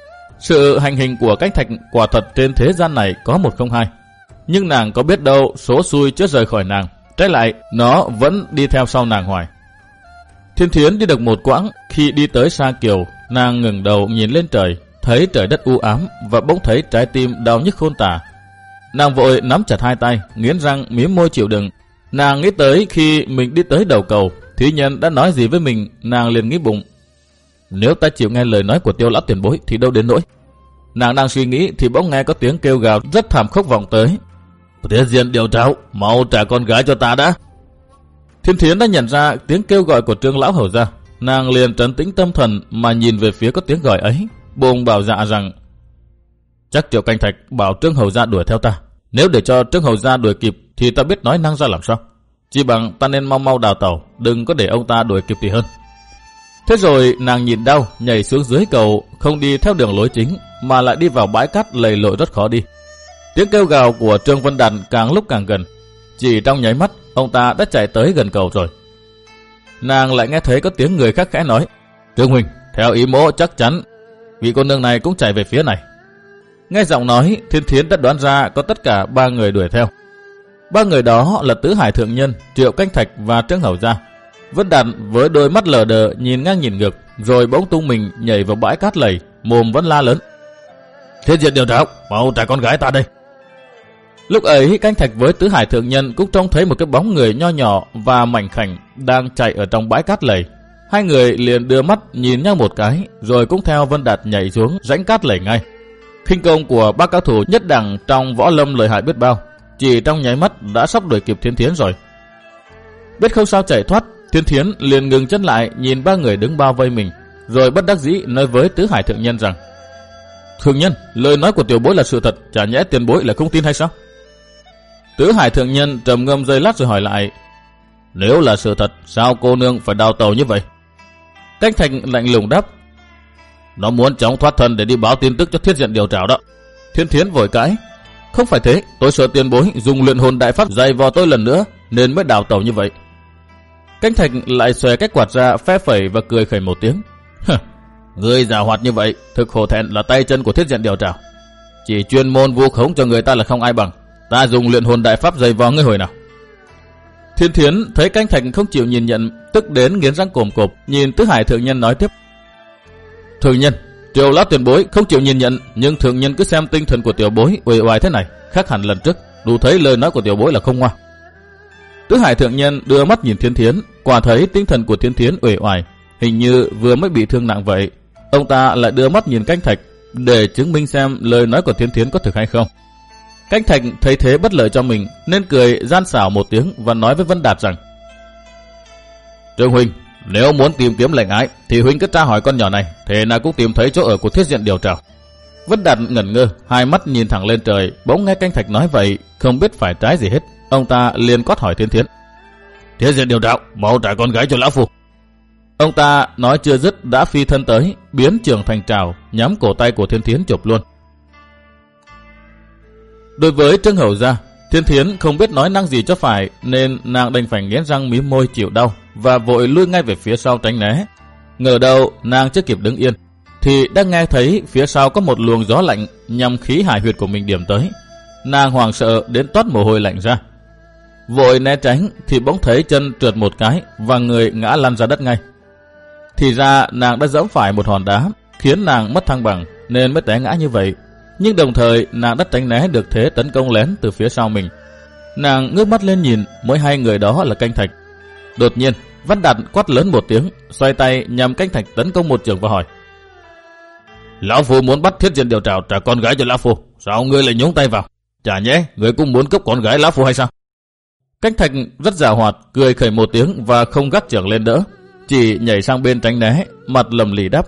Sự hành hình của Canh Thạch quả thật trên thế gian này có một không hai. Nhưng nàng có biết đâu số xui chưa rời khỏi nàng, trái lại nó vẫn đi theo sau nàng hoài. Thiên Thiến đi được một quãng, khi đi tới Sa Kiều, nàng ngẩng đầu nhìn lên trời, thấy trời đất u ám và bỗng thấy trái tim đau nhức khôn tả. Nàng vội nắm chặt hai tay, nghiến răng mím môi chịu đựng. Nàng nghĩ tới khi mình đi tới đầu cầu, thí nhân đã nói gì với mình, nàng liền nghĩ bụng, nếu ta chịu nghe lời nói của Tiêu lão tiền bối thì đâu đến nỗi. Nàng đang suy nghĩ thì bỗng nghe có tiếng kêu gào rất thảm khốc vọng tới. Thiết diện điều tráo, mau trả con gái cho ta đã. Thiên Thiến đã nhận ra tiếng kêu gọi của Trương lão hầu gia, nàng liền trấn tĩnh tâm thần mà nhìn về phía có tiếng gọi ấy, bụng bảo dạ rằng, chắc Triệu Canh Thạch bảo Trương hầu gia đuổi theo ta. Nếu để cho Trương hầu gia đuổi kịp thì ta biết nói năng ra làm sao. Chỉ bằng ta nên mau mau đào tẩu, đừng có để ông ta đuổi kịp thì hơn. Thế rồi nàng nhìn đau, nhảy xuống dưới cầu, không đi theo đường lối chính mà lại đi vào bãi cát lầy lội rất khó đi. Tiếng kêu gào của Trương Vân Đạt càng lúc càng gần. Chỉ trong nháy mắt, ông ta đã chạy tới gần cầu rồi. Nàng lại nghe thấy có tiếng người khác khẽ nói, Trương huynh, theo ý mỗ chắc chắn vị cô nương này cũng chạy về phía này. Nghe giọng nói, Thiên Thiến đã đoán ra có tất cả ba người đuổi theo. Ba người đó là Tứ Hải Thượng Nhân, Triệu Canh Thạch và Trương Hầu gia. Vân Đạt với đôi mắt lờ đờ nhìn ngang nhìn ngược, rồi bỗng tung mình nhảy vào bãi cát lầy, mồm vẫn la lớn, Thiết diện điều tráo, mau trả con gái ta đây. Lúc ấy Canh Thạch với Tứ Hải Thượng Nhân cũng trông thấy một cái bóng người nho nhỏ và mảnh khảnh đang chạy ở trong bãi cát lầy. Hai người liền đưa mắt nhìn nhau một cái, rồi cũng theo Vân Đạt nhảy xuống rãnh cát lầy ngay. Khinh công của bác cao thủ nhất đẳng trong võ lâm lợi hại biết bao, chỉ trong nháy mắt đã sắp đuổi kịp Thiên Thiến rồi. Biết không sao chạy thoát, Thiên Thiến liền ngừng chân lại nhìn ba người đứng bao vây mình, rồi bất đắc dĩ nói với Tứ Hải Thượng Nhân rằng, Thượng Nhân, lời nói của tiểu bối là sự thật, chả nhẽ tiền bối là không tin hay sao? Tứ Hải Thượng Nhân trầm ngâm giây lát rồi hỏi lại, nếu là sự thật, sao cô nương phải đào tàu như vậy? Canh Thạch lạnh lùng đáp, nó muốn chóng thoát thân để đi báo tin tức cho Thiết diện điều trảo đó. Thiên Thiến vội cãi, không phải thế, tôi sợ tiền bối dùng luyện hồn đại pháp dày vào tôi lần nữa nên mới đào tàu như vậy. Canh Thạch lại xòe cái quạt ra phe phẩy và cười khẩy một tiếng, người giàu hoạt như vậy, thực hổ thẹn là tay chân của Thiết diện điều trảo. Chỉ chuyên môn vu khống cho người ta là không ai bằng. Ta dùng luyện hồn đại pháp dày vào ngươi hồi nào? Thiên Thiến thấy Canh Thạch không chịu nhìn nhận, tức đến nghiến răng cồm cộp, nhìn Tứ Hải Thượng Nhân nói tiếp, Thượng Nhân, Triệu lão tiền bối không chịu nhìn nhận, nhưng Thượng Nhân cứ xem tinh thần của tiểu bối uể oải thế này, khác hẳn lần trước, đủ thấy lời nói của tiểu bối là không ngoa. Tứ Hải Thượng Nhân đưa mắt nhìn Thiên Thiến, quả thấy tinh thần của Thiên Thiến uể oải, hình như vừa mới bị thương nặng vậy. Ông ta lại đưa mắt nhìn Canh Thạch để chứng minh xem lời nói của Thiên Thiến có thực hay không. Canh Thạch thấy thế bất lợi cho mình nên cười gian xảo một tiếng và nói với Vân Đạt rằng, Trương huynh, nếu muốn tìm kiếm lệnh ái thì huynh cứ tra hỏi con nhỏ này, thế nào cũng tìm thấy chỗ ở của Thiết diện điều trảo. Vân Đạt ngẩn ngơ, hai mắt nhìn thẳng lên trời, bỗng nghe Canh Thạch nói vậy, không biết phải trái gì hết. Ông ta liền quát hỏi Thiên Thiến, Thiết diện điều trảo, mau trả con gái cho lão phu. Ông ta nói chưa dứt đã phi thân tới, biến trường thành trảo, nhắm cổ tay của Thiên Thiến chụp luôn. Đối với Trương Hầu gia, Thiên Thiến không biết nói năng gì cho phải, nên nàng đành phải nghiến răng mím môi chịu đau và vội lui ngay về phía sau tránh né. Ngờ đâu nàng chưa kịp đứng yên thì đã nghe thấy phía sau có một luồng gió lạnh nhằm khí hải huyệt của mình điểm tới. Nàng hoảng sợ đến toát mồ hôi lạnh ra, vội né tránh thì bỗng thấy chân trượt một cái và người ngã lăn ra đất ngay. Thì ra nàng đã giẫm phải một hòn đá, khiến nàng mất thăng bằng nên mới té ngã như vậy. Nhưng đồng thời nàng đã tránh né được thế tấn công lén từ phía sau mình. Nàng ngước mắt lên nhìn, mới hay người đó là Canh Thạch. Đột nhiên Văn Đạt quát lớn một tiếng, xoay tay nhằm Canh Thạch tấn công một chưởng và hỏi: Lão Phu muốn bắt Thiết Diện Điều Trảo trả con gái cho Lão Phu, sao ngươi lại nhúng tay vào? Chả nhẽ ngươi cũng muốn cướp con gái Lão Phu hay sao? Canh Thạch rất giàu hoạt, cười khẩy một tiếng và không gác chưởng lên đỡ, chỉ nhảy sang bên tránh né, mặt lầm lì đáp: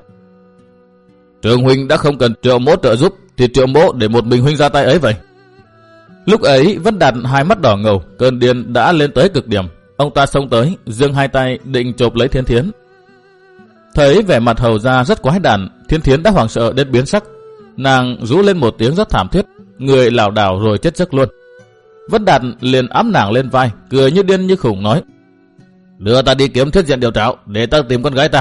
Trường huynh đã không cần Triệu Mỗ trợ giúp, thì Triệu Mỗ để một mình huynh ra tay ấy vậy. Lúc ấy Văn Đạt hai mắt đỏ ngầu, cơn điên đã lên tới cực điểm. Ông ta xông tới, giương hai tay định chộp lấy Thiên Thiến. Thấy vẻ mặt hầu ra rất quái đản, Thiên Thiến đã hoảng sợ đến biến sắc. Nàng rú lên một tiếng rất thảm thiết, người lảo đảo rồi chết giấc luôn. Văn Đạt liền ẵm nàng lên vai, cười như điên như khủng nói: Đưa ta đi kiếm Thiết Diện Điều Trảo để ta tìm con gái ta.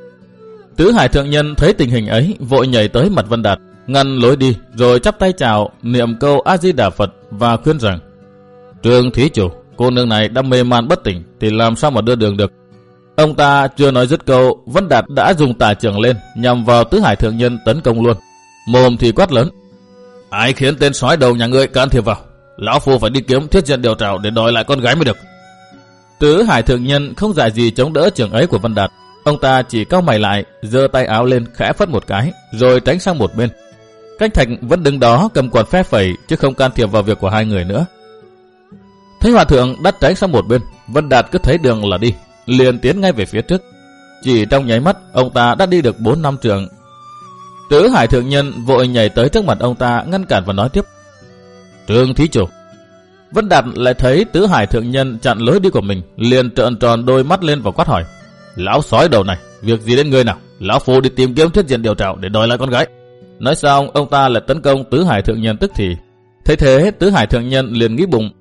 Tứ Hải thượng nhân thấy tình hình ấy, vội nhảy tới mặt Văn Đạt, ngăn lối đi, rồi chắp tay chào, niệm câu A Di Đà Phật và khuyên rằng: Trương thí chủ, cô nương này đã mê man bất tỉnh thì làm sao mà đưa đường được. Ông ta chưa nói dứt câu, Văn Đạt đã dùng tà chưởng lên nhằm vào Tứ Hải thượng nhân tấn công luôn. Mồm thì quát lớn: Ai khiến tên sói đầu nhà ngươi can thiệp vào? Lão Phu phải đi kiếm Thiết Diện Điều Trảo để đòi lại con gái mới được. Tứ Hải thượng nhân không dại gì chống đỡ chưởng ấy của Văn Đạt. Ông ta chỉ cau mày lại, giơ tay áo lên khẽ phất một cái, rồi tránh sang một bên. Canh Thạch vẫn đứng đó cầm quạt phe phẩy, chứ không can thiệp vào việc của hai người nữa. Thấy hòa thượng đắt tránh sang một bên, Văn Đạt cứ thấy đường là đi, liền tiến ngay về phía trước. Chỉ trong nháy mắt, ông ta đã đi được bốn năm trượng. Tứ Hải thượng nhân vội nhảy tới trước mặt ông ta, ngăn cản và nói tiếp: Trương thí chủ. Văn Đạt lại thấy Tứ Hải thượng nhân chặn lối đi của mình, liền trợn tròn đôi mắt lên và quát hỏi: Lão sói đầu này, việc gì đến ngươi nào? Lão Phu đi tìm kiếm Thiết Diện Điều Trảo để đòi lại con gái. Nói xong, ông ta lại tấn công Tứ Hải thượng nhân tức thì. Thấy thế, Tứ Hải thượng nhân liền nghĩ bụng: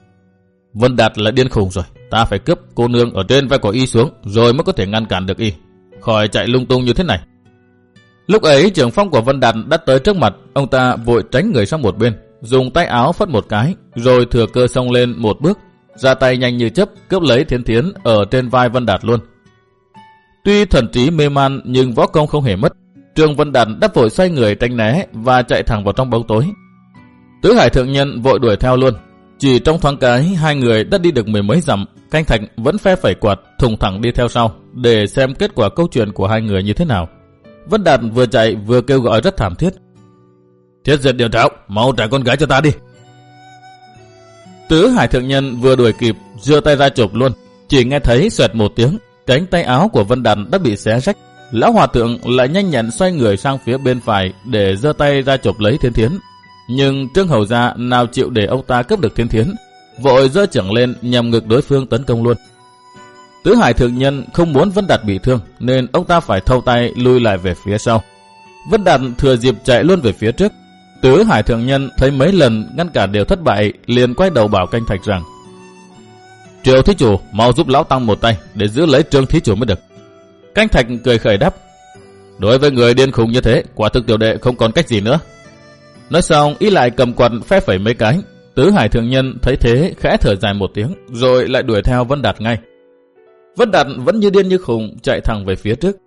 Văn Đạt là điên khùng rồi, ta phải cướp cô nương ở trên vai của y xuống, rồi mới có thể ngăn cản được y, khỏi chạy lung tung như thế này. Lúc ấy trưởng phong của Văn Đạt đã tới trước mặt, ông ta vội tránh người sang một bên, dùng tay áo phất một cái, rồi thừa cơ xông lên một bước, ra tay nhanh như chớp cướp lấy Thiên Thiến ở trên vai Văn Đạt luôn. Tuy thần trí mê man nhưng võ công không hề mất. Trương Văn Đạt đã vội xoay người tránh né và chạy thẳng vào trong bóng tối. Tứ Hải thượng nhân vội đuổi theo luôn. Chỉ trong thoáng cái, hai người đã đi được mười mấy dặm. Canh Thạch vẫn phe phẩy quạt, thùng thẳng đi theo sau để xem kết quả câu chuyện của hai người như thế nào. Văn Đạt vừa chạy vừa kêu gọi rất thảm thiết: Thiết Diện Điều Trảo, mau trả con gái cho ta đi. Tứ Hải thượng nhân vừa đuổi kịp, giơ tay ra chụp luôn. Chỉ nghe thấy xoẹt một tiếng, cánh tay áo của Văn Đạt đã bị xé rách. Lão hòa thượng lại nhanh nhẹn xoay người sang phía bên phải để giơ tay ra chụp lấy Thiên Thiến. Nhưng Trương hầu gia nào chịu để ông ta cướp được Thiên Thiến, vội giơ chưởng lên nhằm ngực đối phương tấn công luôn. Tứ Hải thượng nhân không muốn Văn Đạt bị thương nên ông ta phải thâu tay lui lại về phía sau. Văn Đạt thừa dịp chạy luôn về phía trước. Tứ Hải thượng nhân thấy mấy lần ngăn cản đều thất bại, liền quay đầu bảo Canh Thạch rằng: Triệu thí chủ, mau giúp lão tăng một tay để giữ lấy Trương thí chủ mới được. Canh Thạch cười khẩy đáp: Đối với người điên khùng như thế, quả thực tiểu đệ không còn cách gì nữa. Nói xong, y lại cầm quạt phe phẩy mấy cái. Tứ Hải thượng nhân thấy thế khẽ thở dài một tiếng, rồi lại đuổi theo Văn Đạt ngay. Văn Đạt vẫn như điên như khùng chạy thẳng về phía trước.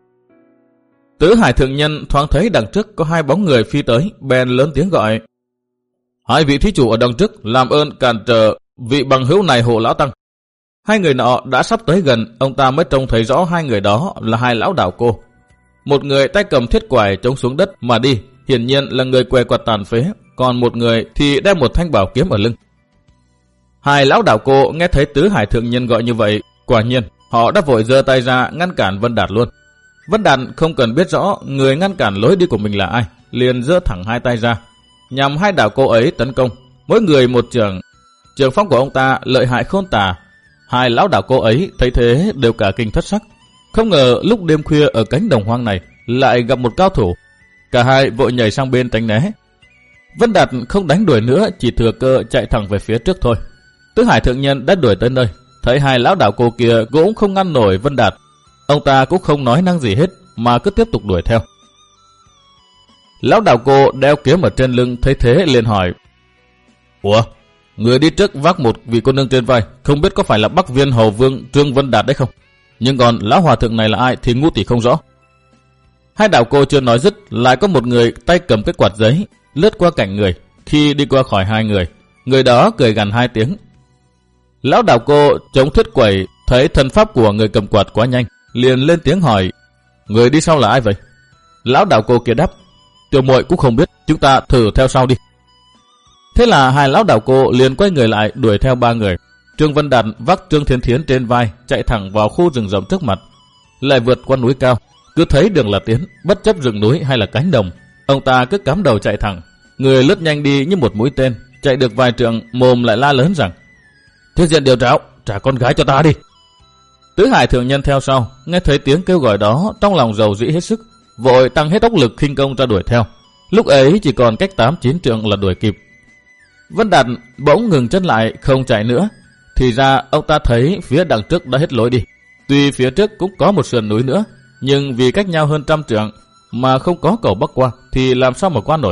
Tứ Hải thượng nhân thoáng thấy đằng trước có hai bóng người phi tới, bèn lớn tiếng gọi: Hai vị thí chủ ở đằng trước làm ơn cản trở vị bằng hữu này hộ lão tăng. Hai người nọ đã sắp tới gần, ông ta mới trông thấy rõ hai người đó là hai lão đạo cô. Một người tay cầm thiết quải chống xuống đất mà đi, hiển nhiên là người què quạt tàn phế, còn một người thì đem một thanh bảo kiếm ở lưng. Hai lão đạo cô nghe thấy Tứ Hải thượng nhân gọi như vậy, quả nhiên họ đã vội giơ tay ra ngăn cản Văn Đạt luôn. Văn Đạt không cần biết rõ người ngăn cản lối đi của mình là ai, liền giơ thẳng hai tay ra nhằm hai đạo cô ấy tấn công, mỗi người một chưởng. Trường phong của ông ta lợi hại khôn tả. Hai lão đạo cô ấy thấy thế đều cả kinh thất sắc. Không ngờ lúc đêm khuya ở cánh đồng hoang này lại gặp một cao thủ. Cả hai vội nhảy sang bên tránh né. Văn Đạt không đánh đuổi nữa, chỉ thừa cơ chạy thẳng về phía trước thôi. Tứ Hải thượng nhân đã đuổi tới nơi, thấy hai lão đạo cô kia cũng không ngăn nổi Văn Đạt. Ông ta cũng không nói năng gì hết mà cứ tiếp tục đuổi theo. Lão đạo cô đeo kiếm ở trên lưng thấy thế liền hỏi: Ủa, Người đi trước vác một vị cô nương trên vai, không biết có phải là Bắc Viên Hầu Vương Trương Vân Đạt đấy không? Nhưng còn lão hòa thượng này là ai thì ngũ tỷ không rõ. Hai đạo cô chưa nói dứt, lại có một người tay cầm cái quạt giấy lướt qua cạnh người. Khi đi qua khỏi hai người, người đó cười gằn hai tiếng. Lão đạo cô chống thuyết quẩy thấy thân pháp của người cầm quạt quá nhanh, liền lên tiếng hỏi: người đi sau là ai vậy? Lão đạo cô kia đáp: tiểu muội cũng không biết, chúng ta thử theo sau đi. Thế là hai lão đạo cô liền quay người lại đuổi theo ba người. Trương Vân Đạt vác Trương Thiên Thiến trên vai, chạy thẳng vào khu rừng rậm trước mặt, lại vượt qua núi cao. Cứ thấy đường là tiến, bất chấp rừng núi hay là cánh đồng, ông ta cứ cắm đầu chạy thẳng. Người lướt nhanh đi như một mũi tên, chạy được vài trượng, mồm lại la lớn rằng: Thiết diện điều trảo, trả con gái cho ta đi. Tứ Hải thượng nhân theo sau, nghe thấy tiếng kêu gọi đó, trong lòng rầu rĩ hết sức, vội tăng hết tốc lực khinh công ra đuổi theo. Lúc ấy chỉ còn cách tám chín trượng là đuổi kịp. Vân Đạt bỗng ngừng chân lại, không chạy nữa. Thì ra ông ta thấy phía đằng trước đã hết lối đi. Tuy phía trước cũng có một sườn núi nữa, nhưng vì cách nhau hơn trăm trượng mà không có cầu bắc qua, thì làm sao mà qua nổi.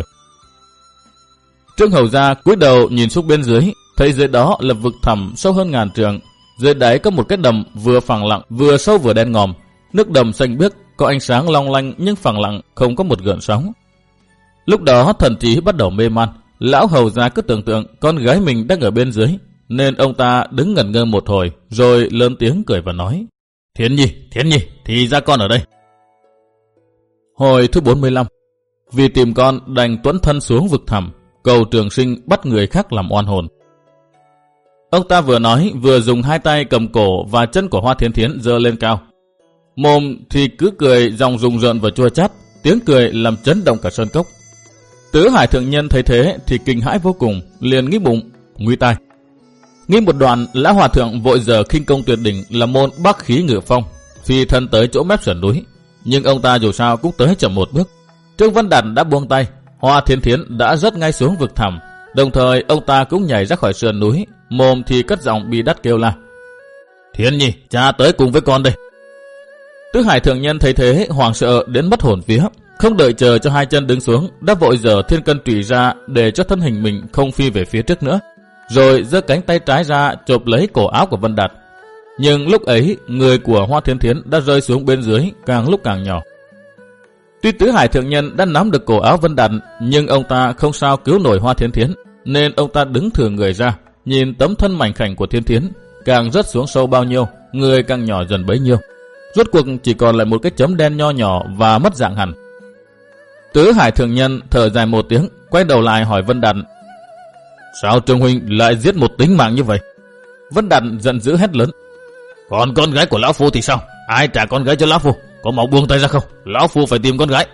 Trương Hầu Gia cúi đầu nhìn xuống bên dưới, thấy dưới đó là vực thẳm sâu hơn ngàn trượng. Dưới đáy có một cái đầm vừa phẳng lặng, vừa sâu vừa đen ngòm. Nước đầm xanh biếc, có ánh sáng long lanh nhưng phẳng lặng, không có một gợn sóng. Lúc đó thần trí bắt đầu mê man. Lão Hầu Gia cứ tưởng tượng con gái mình đang ở bên dưới, nên ông ta đứng ngẩn ngơ một hồi, rồi lớn tiếng cười và nói: Thiến Nhi, Thiến Nhi, thì ra con ở đây. Hồi thứ bốn mươi lăm, vì tìm con đành tuẫn thân xuống vực thẳm, cầu trường sinh bắt người khác làm oan hồn. Ông ta vừa nói vừa dùng hai tay cầm cổ và chân của Hoa Thiên Thiến giơ lên cao. Mồm thì cứ cười dòng rùng rợn và chua chát, tiếng cười làm chấn động cả sơn cốc. Tứ Hải thượng nhân thấy thế thì kinh hãi vô cùng, liền nghĩ bụng: nguy tai. Nghĩ một đoạn, lão hòa thượng vội giờ khinh công tuyệt đỉnh là môn Bắc khí ngự phong, phi thân tới chỗ mép sườn núi. Nhưng ông ta dù sao cũng tới chậm một bước. Trương Vân Đạt đã buông tay, Hoa Thiên Thiến đã rớt ngay xuống vực thẳm. Đồng thời ông ta cũng nhảy ra khỏi sườn núi, mồm thì cất giọng bi đát kêu la: Thiên Nhi, cha tới cùng với con đây. Tứ Hải thượng nhân thấy thế hoảng sợ đến mất hồn vía, không đợi chờ cho hai chân đứng xuống, đã vội giở thiên cân trụy ra để cho thân hình mình không phi về phía trước nữa, rồi giơ cánh tay trái ra chộp lấy cổ áo của Vân Đạt. Nhưng lúc ấy người của Hoa Thiên Thiến đã rơi xuống bên dưới, càng lúc càng nhỏ. Tuy Tứ Hải thượng nhân đã nắm được cổ áo Vân Đạt, nhưng ông ta không sao cứu nổi Hoa Thiên Thiến, nên ông ta đứng thừa người ra, nhìn tấm thân mảnh khảnh của Thiên Thiến, càng rớt xuống sâu bao nhiêu, người càng nhỏ dần bấy nhiêu. Rốt cuộc chỉ còn lại một cái chấm đen nho nhỏ và mất dạng hẳn. Tứ Hải thượng nhân thở dài một tiếng, quay đầu lại hỏi Vân Đạt: Sao Trương huynh lại giết một tính mạng như vậy? Vân Đạt giận dữ hét lớn: Còn con gái của lão phu thì sao? Ai trả con gái cho lão phu? Có mau buông tay ra không? Lão phu phải tìm con gái.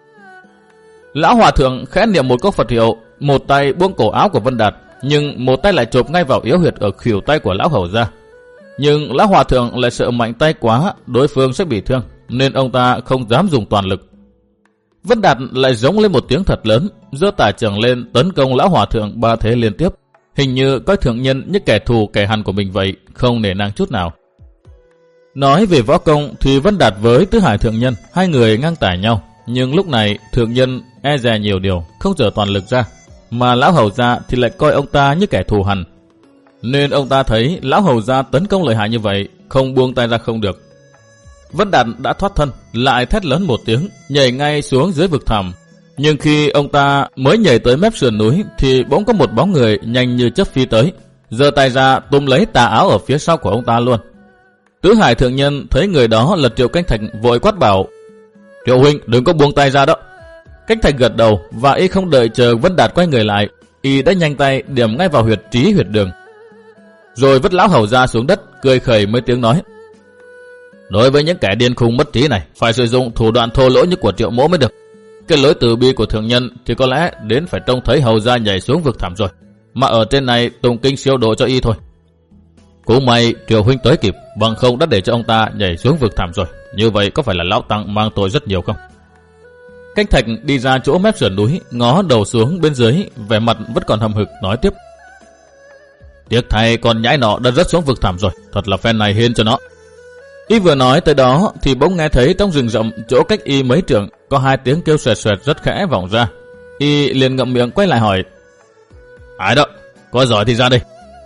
Lão hòa thượng khẽ niệm một câu Phật hiệu, một tay buông cổ áo của Vân Đạt, nhưng một tay lại chộp ngay vào yếu huyệt ở khuỷu tay của lão Hầu Gia. Nhưng lão hòa thượng lại sợ mạnh tay quá, đối phương sẽ bị thương, nên ông ta không dám dùng toàn lực. Vân Đạt lại giống lên một tiếng thật lớn, giơ tả chưởng lên tấn công lão hòa thượng ba thế liên tiếp, hình như coi thượng nhân như kẻ thù kẻ hằn của mình vậy, không nể nang chút nào. Nói về võ công thì Vân Đạt với Tứ Hải thượng nhân hai người ngang tài nhau, nhưng lúc này thượng nhân e dè nhiều điều, không dở toàn lực ra, mà lão Hầu Gia thì lại coi ông ta như kẻ thù hằn, nên ông ta thấy lão Hầu Gia tấn công lợi hại như vậy, không buông tay ra không được. Vân Đạt đã thoát thân, lại thét lớn một tiếng, nhảy ngay xuống dưới vực thẳm. Nhưng khi ông ta mới nhảy tới mép sườn núi thì bỗng có một bóng người nhanh như chớp phi tới, giơ tay ra túm lấy tà áo ở phía sau của ông ta luôn. Tứ Hải thượng nhân thấy người đó là Triệu Canh Thạch, vội quát bảo: Triệu huynh, đừng có buông tay ra đó. Canh Thạch gật đầu, và y không đợi chờ Vân Đạt quay người lại, y đã nhanh tay điểm ngay vào huyệt trí huyệt đường, rồi vứt lão Hầu Gia xuống đất, cười khẩy mấy tiếng nói: Đối với những kẻ điên khùng mất trí này, phải sử dụng thủ đoạn thô lỗ như của Triệu mỗ mới được. Cái lối từ bi của thượng nhân thì có lẽ đến phải trông thấy Hầu Gia nhảy xuống vực thẳm rồi, mà ở trên này tụng kinh siêu độ cho y thôi. Cũng may Triệu huynh tới kịp, bằng không đã để cho ông ta nhảy xuống vực thẳm rồi. Như vậy có phải là lão tăng mang tội rất nhiều không? Canh Thạch đi ra chỗ mép sườn núi, ngó đầu xuống bên dưới, vẻ mặt vẫn còn hầm hực, nói tiếp: Tiếc thay con nhãi nọ đã rớt xuống vực thẳm rồi, thật là phen này hên cho nó. Y vừa nói tới đó thì bỗng nghe thấy trong rừng rậm chỗ cách y mấy trượng có hai tiếng kêu xoẹt xoẹt rất khẽ vọng ra. Y liền ngậm miệng quay lại hỏi: Ai đó? có giỏi thì ra đây.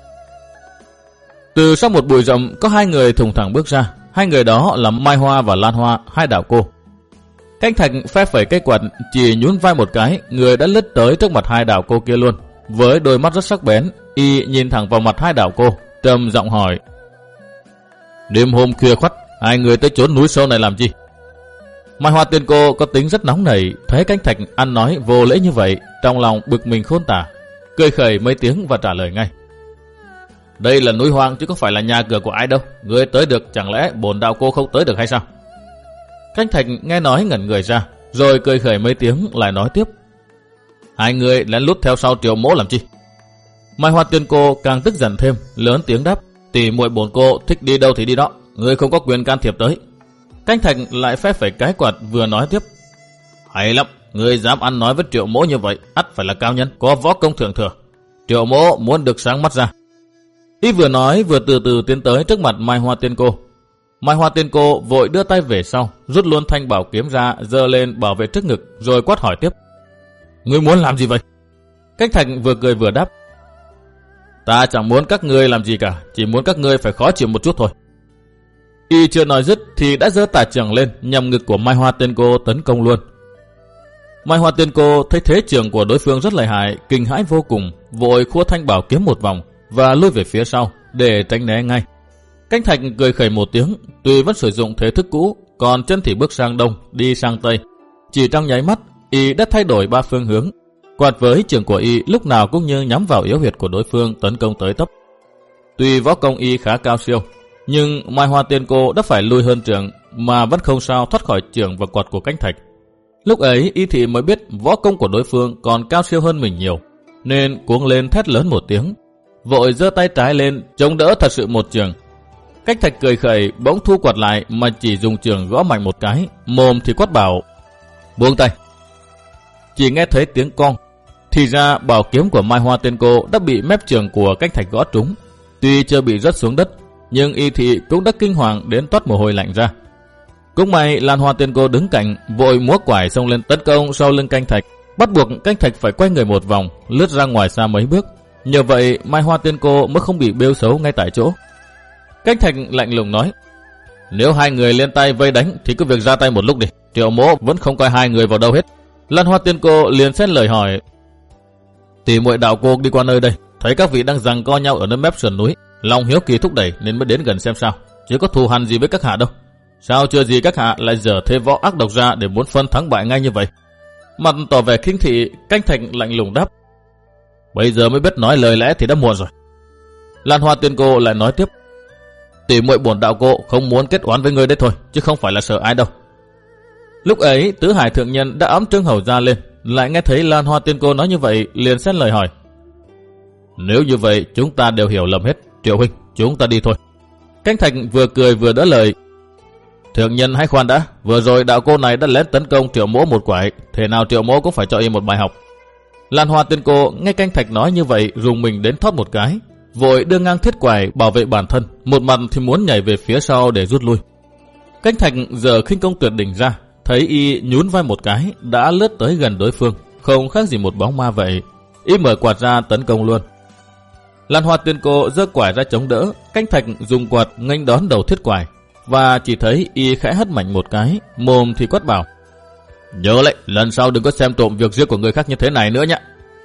Từ sau một bụi rậm có hai người thùng thẳng bước ra. Hai người đó là Mai Hoa và Lan Hoa, hai đạo cô. Canh Thạch phe phẩy cây quạt, chỉ nhún vai một cái, người đã lướt tới trước mặt hai đạo cô kia luôn. Với đôi mắt rất sắc bén, y nhìn thẳng vào mặt hai đạo cô, trầm giọng hỏi: đêm hôm khuya khoắt, hai người tới chốn núi sâu này làm gì? Mai Hoa Tiên Cô có tính rất nóng nảy, thấy Canh Thạch ăn nói vô lễ như vậy, trong lòng bực mình khôn tả, cười khẩy mấy tiếng và trả lời ngay: đây là núi hoang chứ không phải là nhà cửa của ai đâu, người tới được chẳng lẽ bổn đạo cô không tới được hay sao? Canh Thạch nghe nói ngẩn người ra, rồi cười khẩy mấy tiếng lại nói tiếp: hai người lén lút theo sau Triệu Mỗ làm chi? Mai Hoa Tiên Cô càng tức giận thêm, lớn tiếng đáp: tỷ muội bổn cô thích đi đâu thì đi đó, người không có quyền can thiệp tới. Canh Thạch lại phép phải cái quạt vừa nói tiếp: hay lắm, người dám ăn nói với Triệu Mỗ như vậy, ắt phải là cao nhân, có võ công thượng thừa. Triệu Mỗ muốn được sáng mắt ra. Y vừa nói vừa từ từ tiến tới trước mặt Mai Hoa Tiên Cô. Mai Hoa Tiên Cô vội đưa tay về sau, rút luôn thanh bảo kiếm ra, giơ lên bảo vệ trước ngực, rồi quát hỏi tiếp: ngươi muốn làm gì vậy? Canh Thạch vừa cười vừa đáp: ta chẳng muốn các ngươi làm gì cả, chỉ muốn các ngươi phải khó chịu một chút thôi. Y chưa nói dứt thì đã giơ tà trường lên nhằm ngực của Mai Hoa Tiên Cô tấn công luôn. Mai Hoa Tiên Cô thấy thế trường của đối phương rất lợi hại, kinh hãi vô cùng, vội khua thanh bảo kiếm một vòng và lui về phía sau để tránh né ngay. Canh Thạch cười khẩy một tiếng, tuy vẫn sử dụng thế thức cũ, còn chân thì bước sang đông, đi sang tây. Chỉ trong nháy mắt, y đã thay đổi ba phương hướng. Quạt với trường của y lúc nào cũng như nhắm vào yếu huyệt của đối phương tấn công tới tấp. Tuy võ công y khá cao siêu, nhưng Mai Hoa Tiên Cô đã phải lui hơn trường mà vẫn không sao thoát khỏi trường và quạt của Canh Thạch. Lúc ấy y thị mới biết võ công của đối phương còn cao siêu hơn mình nhiều, nên cuống lên thét lớn một tiếng, vội giơ tay trái lên chống đỡ thật sự một trường. Canh Thạch cười khẩy bỗng thu quạt lại mà chỉ dùng trường gõ mạnh một cái, mồm thì quát bảo: buông tay. Chỉ nghe thấy tiếng cong, thì ra bảo kiếm của Mai Hoa Tiên Cô đã bị mép trường của Canh Thạch gõ trúng. Tuy chưa bị rớt xuống đất, nhưng y thị cũng đã kinh hoàng đến toát mồ hôi lạnh ra. Cũng may Lan Hoa Tiên Cô đứng cạnh, vội múa quải xông lên tấn công sau lưng Canh Thạch, bắt buộc Canh Thạch phải quay người một vòng, lướt ra ngoài xa mấy bước. Nhờ vậy Mai Hoa Tiên Cô mới không bị bêu xấu ngay tại chỗ. Canh Thạch lạnh lùng nói: nếu hai người lên tay vây đánh thì cứ việc ra tay một lúc đi, Triệu Mỗ vẫn không coi hai người vào đâu hết. Lan Hoa Tiên Cô liền xét lời hỏi: tỷ muội đạo cô đi qua nơi đây, thấy các vị đang giằng co nhau ở nơi mép sườn núi, lòng hiếu kỳ thúc đẩy nên mới đến gần xem sao, chứ có thù hằn gì với các hạ đâu. Sao chưa gì các hạ lại dở thế võ ác độc ra để muốn phân thắng bại ngay như vậy? Mặt tỏ vẻ khinh thị, Canh Thạch lạnh lùng đáp: bây giờ mới biết nói lời lẽ thì đã muộn rồi. Lan Hoa Tiên Cô lại nói tiếp: tỷ muội bổn đạo cô không muốn kết oán với ngươi đấy thôi, chứ không phải là sợ ai đâu. Lúc ấy Tứ Hải thượng nhân đã ấm Trương Hầu ra lên, lại nghe thấy Lan Hoa Tiên Cô nói như vậy, liền xét lời hỏi: nếu như vậy chúng ta đều hiểu lầm hết, Triệu huynh, chúng ta đi thôi. Canh Thạch vừa cười vừa đỡ lời: thượng nhân hãy khoan đã, vừa rồi đạo cô này đã lén tấn công Triệu Mỗ một quải, thể nào Triệu Mỗ cũng phải cho y một bài học. Lan Hoa Tiên Cô nghe Canh Thạch nói như vậy, rùng mình đến thoát một cái, vội đưa ngang thiết quải bảo vệ bản thân, một mặt thì muốn nhảy về phía sau để rút lui. Canh Thạch giờ khinh công tuyệt đỉnh ra, thấy y nhún vai một cái đã lướt tới gần đối phương, không khác gì một bóng ma vậy. Y mở quạt ra tấn công luôn. Lan Hoa Tiên Cô giơ quải ra chống đỡ, Canh Thạch dùng quạt nghênh đón đầu thiết quải, và chỉ thấy y khẽ hất mạnh một cái, mồm thì quát bảo: nhớ lại, lần sau đừng có xem trộm việc riêng của người khác như thế này nữa nhé.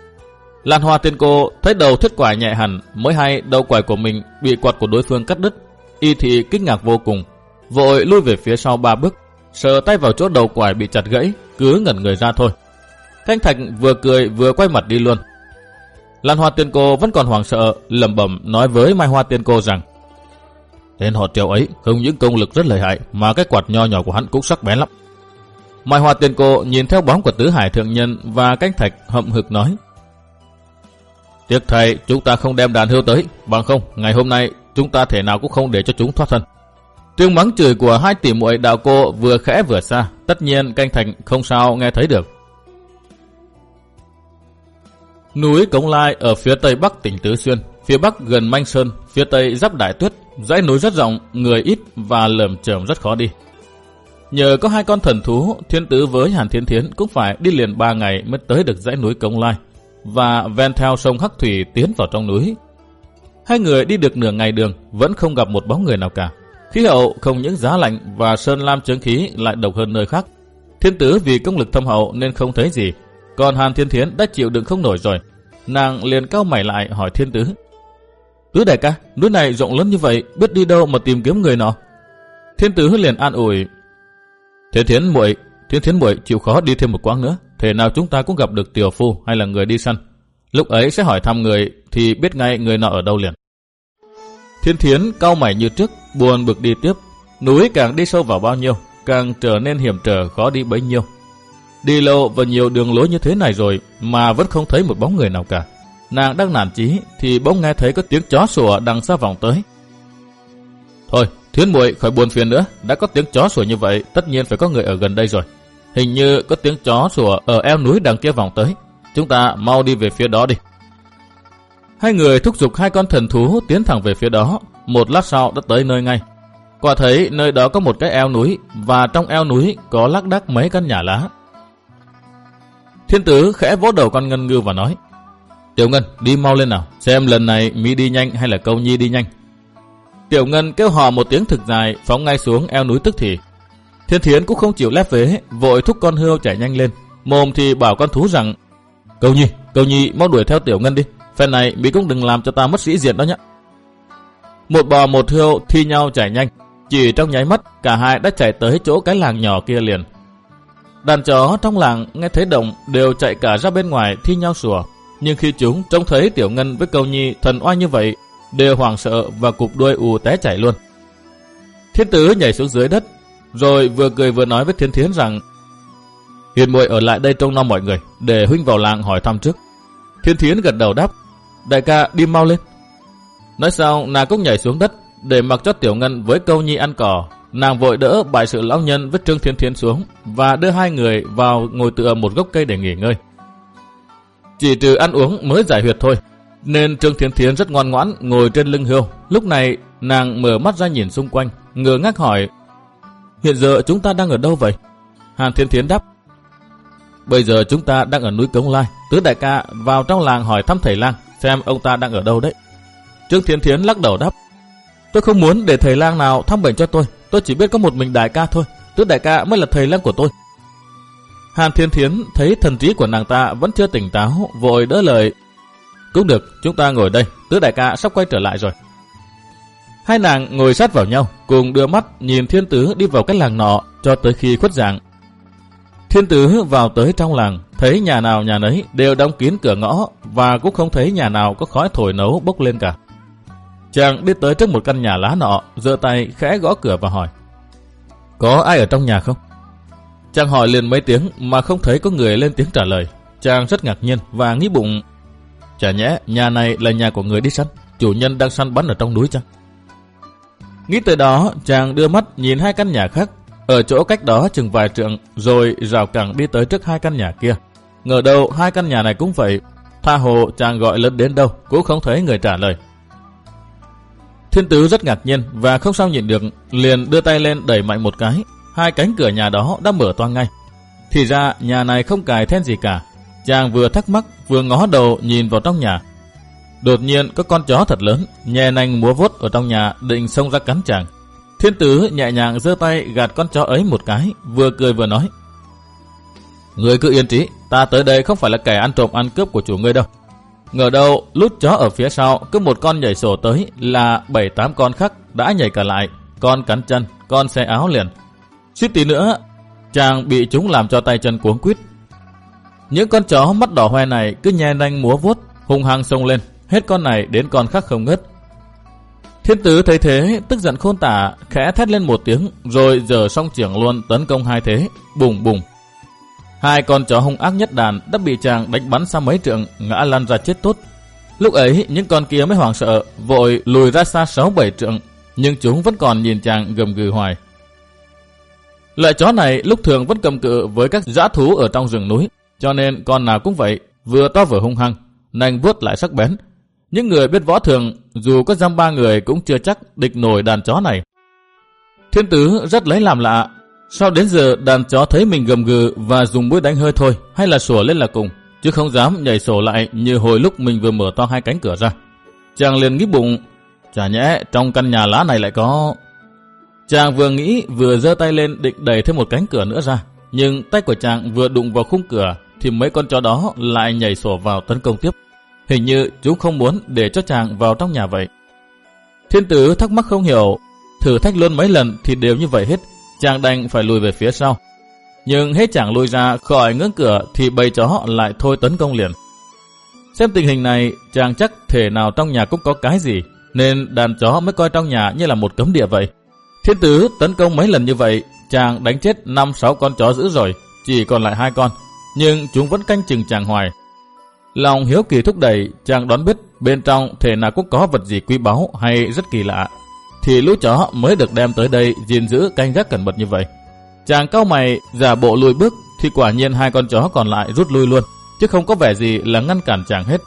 Lan Hoa Tiên Cô thấy đầu thiết quải nhẹ hẳn, mới hay đầu quải của mình bị quạt của đối phương cắt đứt. Y thì kinh ngạc vô cùng, vội lui về phía sau ba bước, sờ tay vào chỗ đầu quải bị chặt gãy, cứ ngẩn người ra thôi. Canh Thạch vừa cười vừa quay mặt đi luôn. Lan Hoa Tiên Cô vẫn còn hoảng sợ, lẩm bẩm nói với Mai Hoa Tiên Cô rằng: tên họ Triệu ấy không những công lực rất lợi hại, mà cái quạt nho nhỏ của hắn cũng sắc bén lắm. Mai Hoa Tiên Cô nhìn theo bóng của Tứ Hải thượng nhân và Canh Thạch hậm hực nói: tiếc thầy chúng ta không đem đàn hươu tới, bằng không ngày hôm nay chúng ta thể nào cũng không để cho chúng thoát thân. Tiếng mắng chửi của hai tỷ muội đạo cô vừa khẽ vừa xa, tất nhiên Canh Thạch không sao nghe thấy được. Núi Cống Lai ở phía tây bắc tỉnh Tứ Xuyên, phía bắc gần Manh Sơn, phía tây giáp Đại Tuyết. Dãy núi rất rộng, người ít và lởm chởm rất khó đi. Nhờ có hai con thần thú, Thiên Tứ với Hàn Thiên Thiến cũng phải đi liền ba ngày mới tới được dãy núi Cống Lai. và ven theo sông Hắc Thủy tiến vào trong núi. Hai người đi được nửa ngày đường vẫn không gặp một bóng người nào cả. Khí hậu không những giá lạnh và sơn lam chướng khí lại độc hơn nơi khác. Thiên Tứ vì công lực thâm hậu nên không thấy gì, còn Hàn Thiên Thiến đã chịu đựng không nổi rồi. Nàng liền cau mày lại hỏi Thiên Tứ: Tứ đại ca, núi này rộng lớn như vậy, biết đi đâu mà tìm kiếm người nọ? Thiên Tứ liền an ủi: Thiên Thiến muội, Thiên Thiến muội chịu khó đi thêm một quãng nữa, thể nào chúng ta cũng gặp được tiểu phu hay là người đi săn. Lúc ấy sẽ hỏi thăm người thì biết ngay người nọ ở đâu liền. Thiên Thiến cau mày như trước, buồn bực đi tiếp. Núi càng đi sâu vào bao nhiêu, càng trở nên hiểm trở khó đi bấy nhiêu. Đi lâu và nhiều đường lối như thế này rồi mà vẫn không thấy một bóng người nào cả. Nàng đang nản chí thì bỗng nghe thấy có tiếng chó sủa đằng xa vọng tới. Thôi, Thiến muội khỏi buồn phiền nữa, đã có tiếng chó sủa như vậy, tất nhiên phải có người ở gần đây rồi. Hình như có tiếng chó sủa ở eo núi đằng kia vọng tới. Chúng ta mau đi về phía đó đi. Hai người thúc giục hai con thần thú tiến thẳng về phía đó. Một lát sau đã tới nơi ngay. Quả thấy nơi đó có một cái eo núi, và trong eo núi có lác đác mấy căn nhà lá. Thiên Tứ khẽ vỗ đầu con Ngân Ngư và nói: Tiểu Ngân, đi mau lên nào, xem lần này mi đi nhanh hay là Câu Nhi đi nhanh. Tiểu Ngân kêu hò một tiếng thực dài, phóng ngay xuống eo núi tức thì. Thiên Thiến cũng không chịu lép vế, vội thúc con hươu chạy nhanh lên, mồm thì bảo con thú rằng: Câu Nhi, Câu Nhi mau đuổi theo Tiểu Ngân đi, phen này mi cũng đừng làm cho ta mất sĩ diện đó nhé. Một bò một hươu thi nhau chạy nhanh, chỉ trong nháy mắt cả hai đã chạy tới chỗ cái làng nhỏ kia liền. Đàn chó trong làng nghe thấy động đều chạy cả ra bên ngoài thi nhau sủa, nhưng khi chúng trông thấy Tiểu Ngân với Câu Nhi thần oai như vậy, đều hoảng sợ và cụp đuôi ù té chạy luôn. Thiên Tứ nhảy xuống dưới đất, rồi vừa cười vừa nói với Thiên Thiến rằng: Hiền muội ở lại đây trông nom mọi người, để huynh vào làng hỏi thăm trước. Thiên Thiến gật đầu đáp: Đại ca đi mau lên. Nói xong nàng cũng nhảy xuống đất để mặc cho Tiểu Ngân với Câu Nhi ăn cỏ. Nàng vội đỡ bại sự lão nhân với Trương Thiên Thiến xuống và đưa hai người vào ngồi tựa một gốc cây để nghỉ ngơi. Chỉ trừ ăn uống mới giải huyệt thôi, nên Trương Thiên Thiến rất ngoan ngoãn ngồi trên lưng hươu. Lúc này nàng mở mắt ra nhìn xung quanh, ngơ ngác hỏi: Hiện giờ chúng ta đang ở đâu vậy? Hàn Thiên Thiến đáp: Bây giờ chúng ta đang ở núi Cống Lai. Tứ đại ca vào trong làng hỏi thăm thầy lang xem ông ta đang ở đâu đấy. Trương Thiên Thiến lắc đầu đáp: Tôi không muốn để thầy lang nào thăm bệnh cho tôi, tôi chỉ biết có một mình đại ca thôi, Tứ đại ca mới là thầy lang của tôi. Hàn Thiên Thiến thấy thần trí của nàng ta vẫn chưa tỉnh táo, vội đỡ lời: Cũng được, chúng ta ngồi đây, Tứ đại ca sắp quay trở lại rồi. Hai nàng ngồi sát vào nhau, cùng đưa mắt nhìn Thiên Tứ đi vào cái làng nọ cho tới khi khuất dạng. Thiên Tứ vào tới trong làng, thấy nhà nào nhà nấy đều đóng kín cửa ngõ và cũng không thấy nhà nào có khói thổi nấu bốc lên cả. Chàng đi tới trước một căn nhà lá nọ, giơ tay khẽ gõ cửa và hỏi: Có ai ở trong nhà không? Chàng hỏi liền mấy tiếng mà không thấy có người lên tiếng trả lời. Chàng rất ngạc nhiên và nghĩ bụng: Chả nhẽ nhà này là nhà của người đi săn, chủ nhân đang săn bắn ở trong núi chăng? Nghĩ tới đó, chàng đưa mắt nhìn hai căn nhà khác, ở chỗ cách đó chừng vài trượng, rồi rào cẳng đi tới trước hai căn nhà kia. Ngờ đâu hai căn nhà này cũng vậy, tha hồ chàng gọi lớn đến đâu cũng không thấy người trả lời. Thiên Tứ rất ngạc nhiên và không sao nhịn được, liền đưa tay lên đẩy mạnh một cái, hai cánh cửa nhà đó đã mở toang ngay. Thì ra nhà này không cài then gì cả. Chàng vừa thắc mắc vừa ngó đầu nhìn vào trong nhà. Đột nhiên có con chó thật lớn nhè nanh múa vuốt ở trong nhà định xông ra cắn chàng. Thiên Tứ nhẹ nhàng giơ tay gạt con chó ấy một cái, vừa cười vừa nói: Người cứ yên trí, ta tới đây không phải là kẻ ăn trộm ăn cướp của chủ ngươi đâu. Ngờ đâu lút chó ở phía sau cứ một con nhảy sổ tới là bảy tám con khác đã nhảy cả lại, con cắn chân, con xé áo liền. Suýt tí nữa chàng bị chúng làm cho tay chân cuống quýt. Những con chó mắt đỏ hoe này cứ nhe nanh múa vuốt, hung hăng xông lên, hết con này đến con khác không ngớt. Thiên Tứ thấy thế tức giận khôn tả, khẽ thét lên một tiếng rồi giở song chưởng luôn tấn công hai thế, bùng bùng. Hai con chó hung ác nhất đàn đã bị chàng đánh bắn xa mấy trượng, ngã lăn ra chết tốt. Lúc ấy những con kia mới hoảng sợ, vội lùi ra xa sáu bảy trượng, nhưng chúng vẫn còn nhìn chàng gầm gừ hoài. Loại chó này lúc thường vẫn cầm cự với các dã thú ở trong rừng núi, cho nên con nào cũng vậy, vừa to vừa hung hăng, nanh vuốt lại sắc bén. Những người biết võ thường dù có dăm ba người cũng chưa chắc địch nổi đàn chó này. Thiên Tứ rất lấy làm lạ, sao đến giờ đàn chó thấy mình gầm gừ và dùng mũi đánh hơi thôi, hay là sủa lên là cùng, chứ không dám nhảy sổ lại như hồi lúc mình vừa mở to hai cánh cửa ra. Chàng liền nghĩ bụng, chả nhẽ trong căn nhà lá này lại có... Chàng vừa nghĩ vừa giơ tay lên định đẩy thêm một cánh cửa nữa ra, nhưng tay của chàng vừa đụng vào khung cửa thì mấy con chó đó lại nhảy sổ vào tấn công tiếp. Hình như chúng không muốn để cho chàng vào trong nhà vậy. Thiên tử thắc mắc không hiểu, thử thách luôn mấy lần thì đều như vậy hết, chàng đành phải lùi về phía sau. Nhưng hết chàng lùi ra khỏi ngưỡng cửa thì bầy chó lại thôi tấn công liền. Xem tình hình này, chàng chắc thể nào trong nhà cũng có cái gì, nên đàn chó mới coi trong nhà như là một cấm địa vậy. Thiên tử tấn công mấy lần như vậy, chàng đánh chết năm sáu con chó dữ rồi, chỉ còn lại hai con, nhưng chúng vẫn canh chừng chàng hoài. Lòng hiếu kỳ thúc đẩy, chàng đoán biết bên trong thể nào cũng có vật gì quý báu hay rất kỳ lạ, thì lũ chó mới được đem tới đây gìn giữ canh gác cẩn mật như vậy. Chàng cau mày giả bộ lùi bước thì quả nhiên hai con chó còn lại rút lui luôn, chứ không có vẻ gì là ngăn cản chàng hết.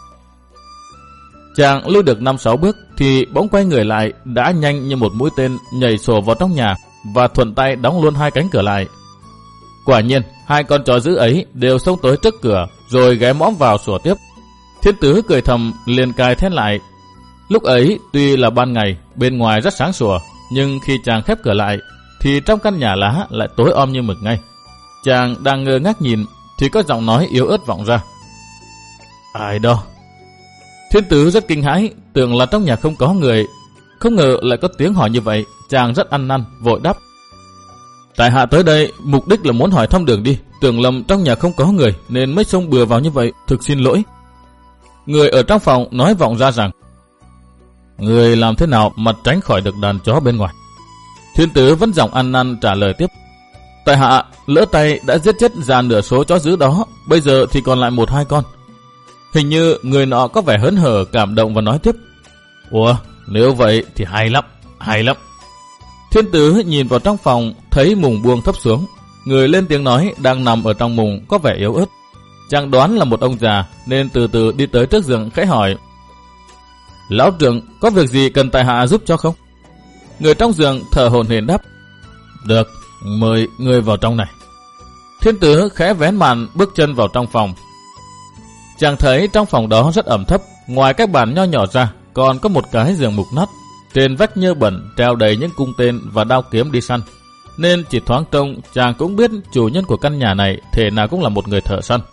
Chàng lui được năm sáu bước thì bỗng quay người lại, đã nhanh như một mũi tên nhảy sổ vào trong nhà và thuận tay đóng luôn hai cánh cửa lại. Quả nhiên hai con chó dữ ấy đều xông tới trước cửa rồi ghé mõm vào sủa tiếp. Thiên tử cười thầm liền cài then lại. Lúc ấy tuy là ban ngày, bên ngoài rất sáng sủa, nhưng khi chàng khép cửa lại thì trong căn nhà lá lại tối om như mực ngay. Chàng đang ngơ ngác nhìn thì có giọng nói yếu ớt vọng ra. Ai đó? Thiên tử rất kinh hãi, tưởng là trong nhà không có người, không ngờ lại có tiếng hỏi như vậy. Chàng rất ăn năn, vội đáp. Tại hạ tới đây mục đích là muốn hỏi thăm đường đi, tưởng lầm trong nhà không có người nên mới xông bừa vào như vậy, thực xin lỗi. Người ở trong phòng nói vọng ra rằng, người làm thế nào mà tránh khỏi được đàn chó bên ngoài? Thiên tử vẫn giọng ăn năn trả lời tiếp. Tại hạ lỡ tay đã giết chết già nửa số chó dữ đó, bây giờ thì còn lại một hai con. Hình như người nọ có vẻ hớn hở cảm động và nói tiếp. Ủa, nếu vậy thì hay lắm, hay lắm. Thiên tử nhìn vào trong phòng, thấy mùng buông thấp xuống. Người lên tiếng nói đang nằm ở trong mùng có vẻ yếu ớt. Chàng đoán là một ông già nên từ từ đi tới trước giường khẽ hỏi. Lão trưởng, có việc gì cần tại hạ giúp cho không? Người trong giường thở hổn hển đáp. Được, mời người vào trong này. Thiên tử khẽ vén màn bước chân vào trong phòng. Chàng thấy trong phòng đó rất ẩm thấp, ngoài các bàn nho nhỏ ra còn có một cái giường mục nát. Trên vách nhơ bẩn treo đầy những cung tên và đao kiếm đi săn, nên chỉ thoáng trông chàng cũng biết chủ nhân của căn nhà này thể nào cũng là một người thợ săn.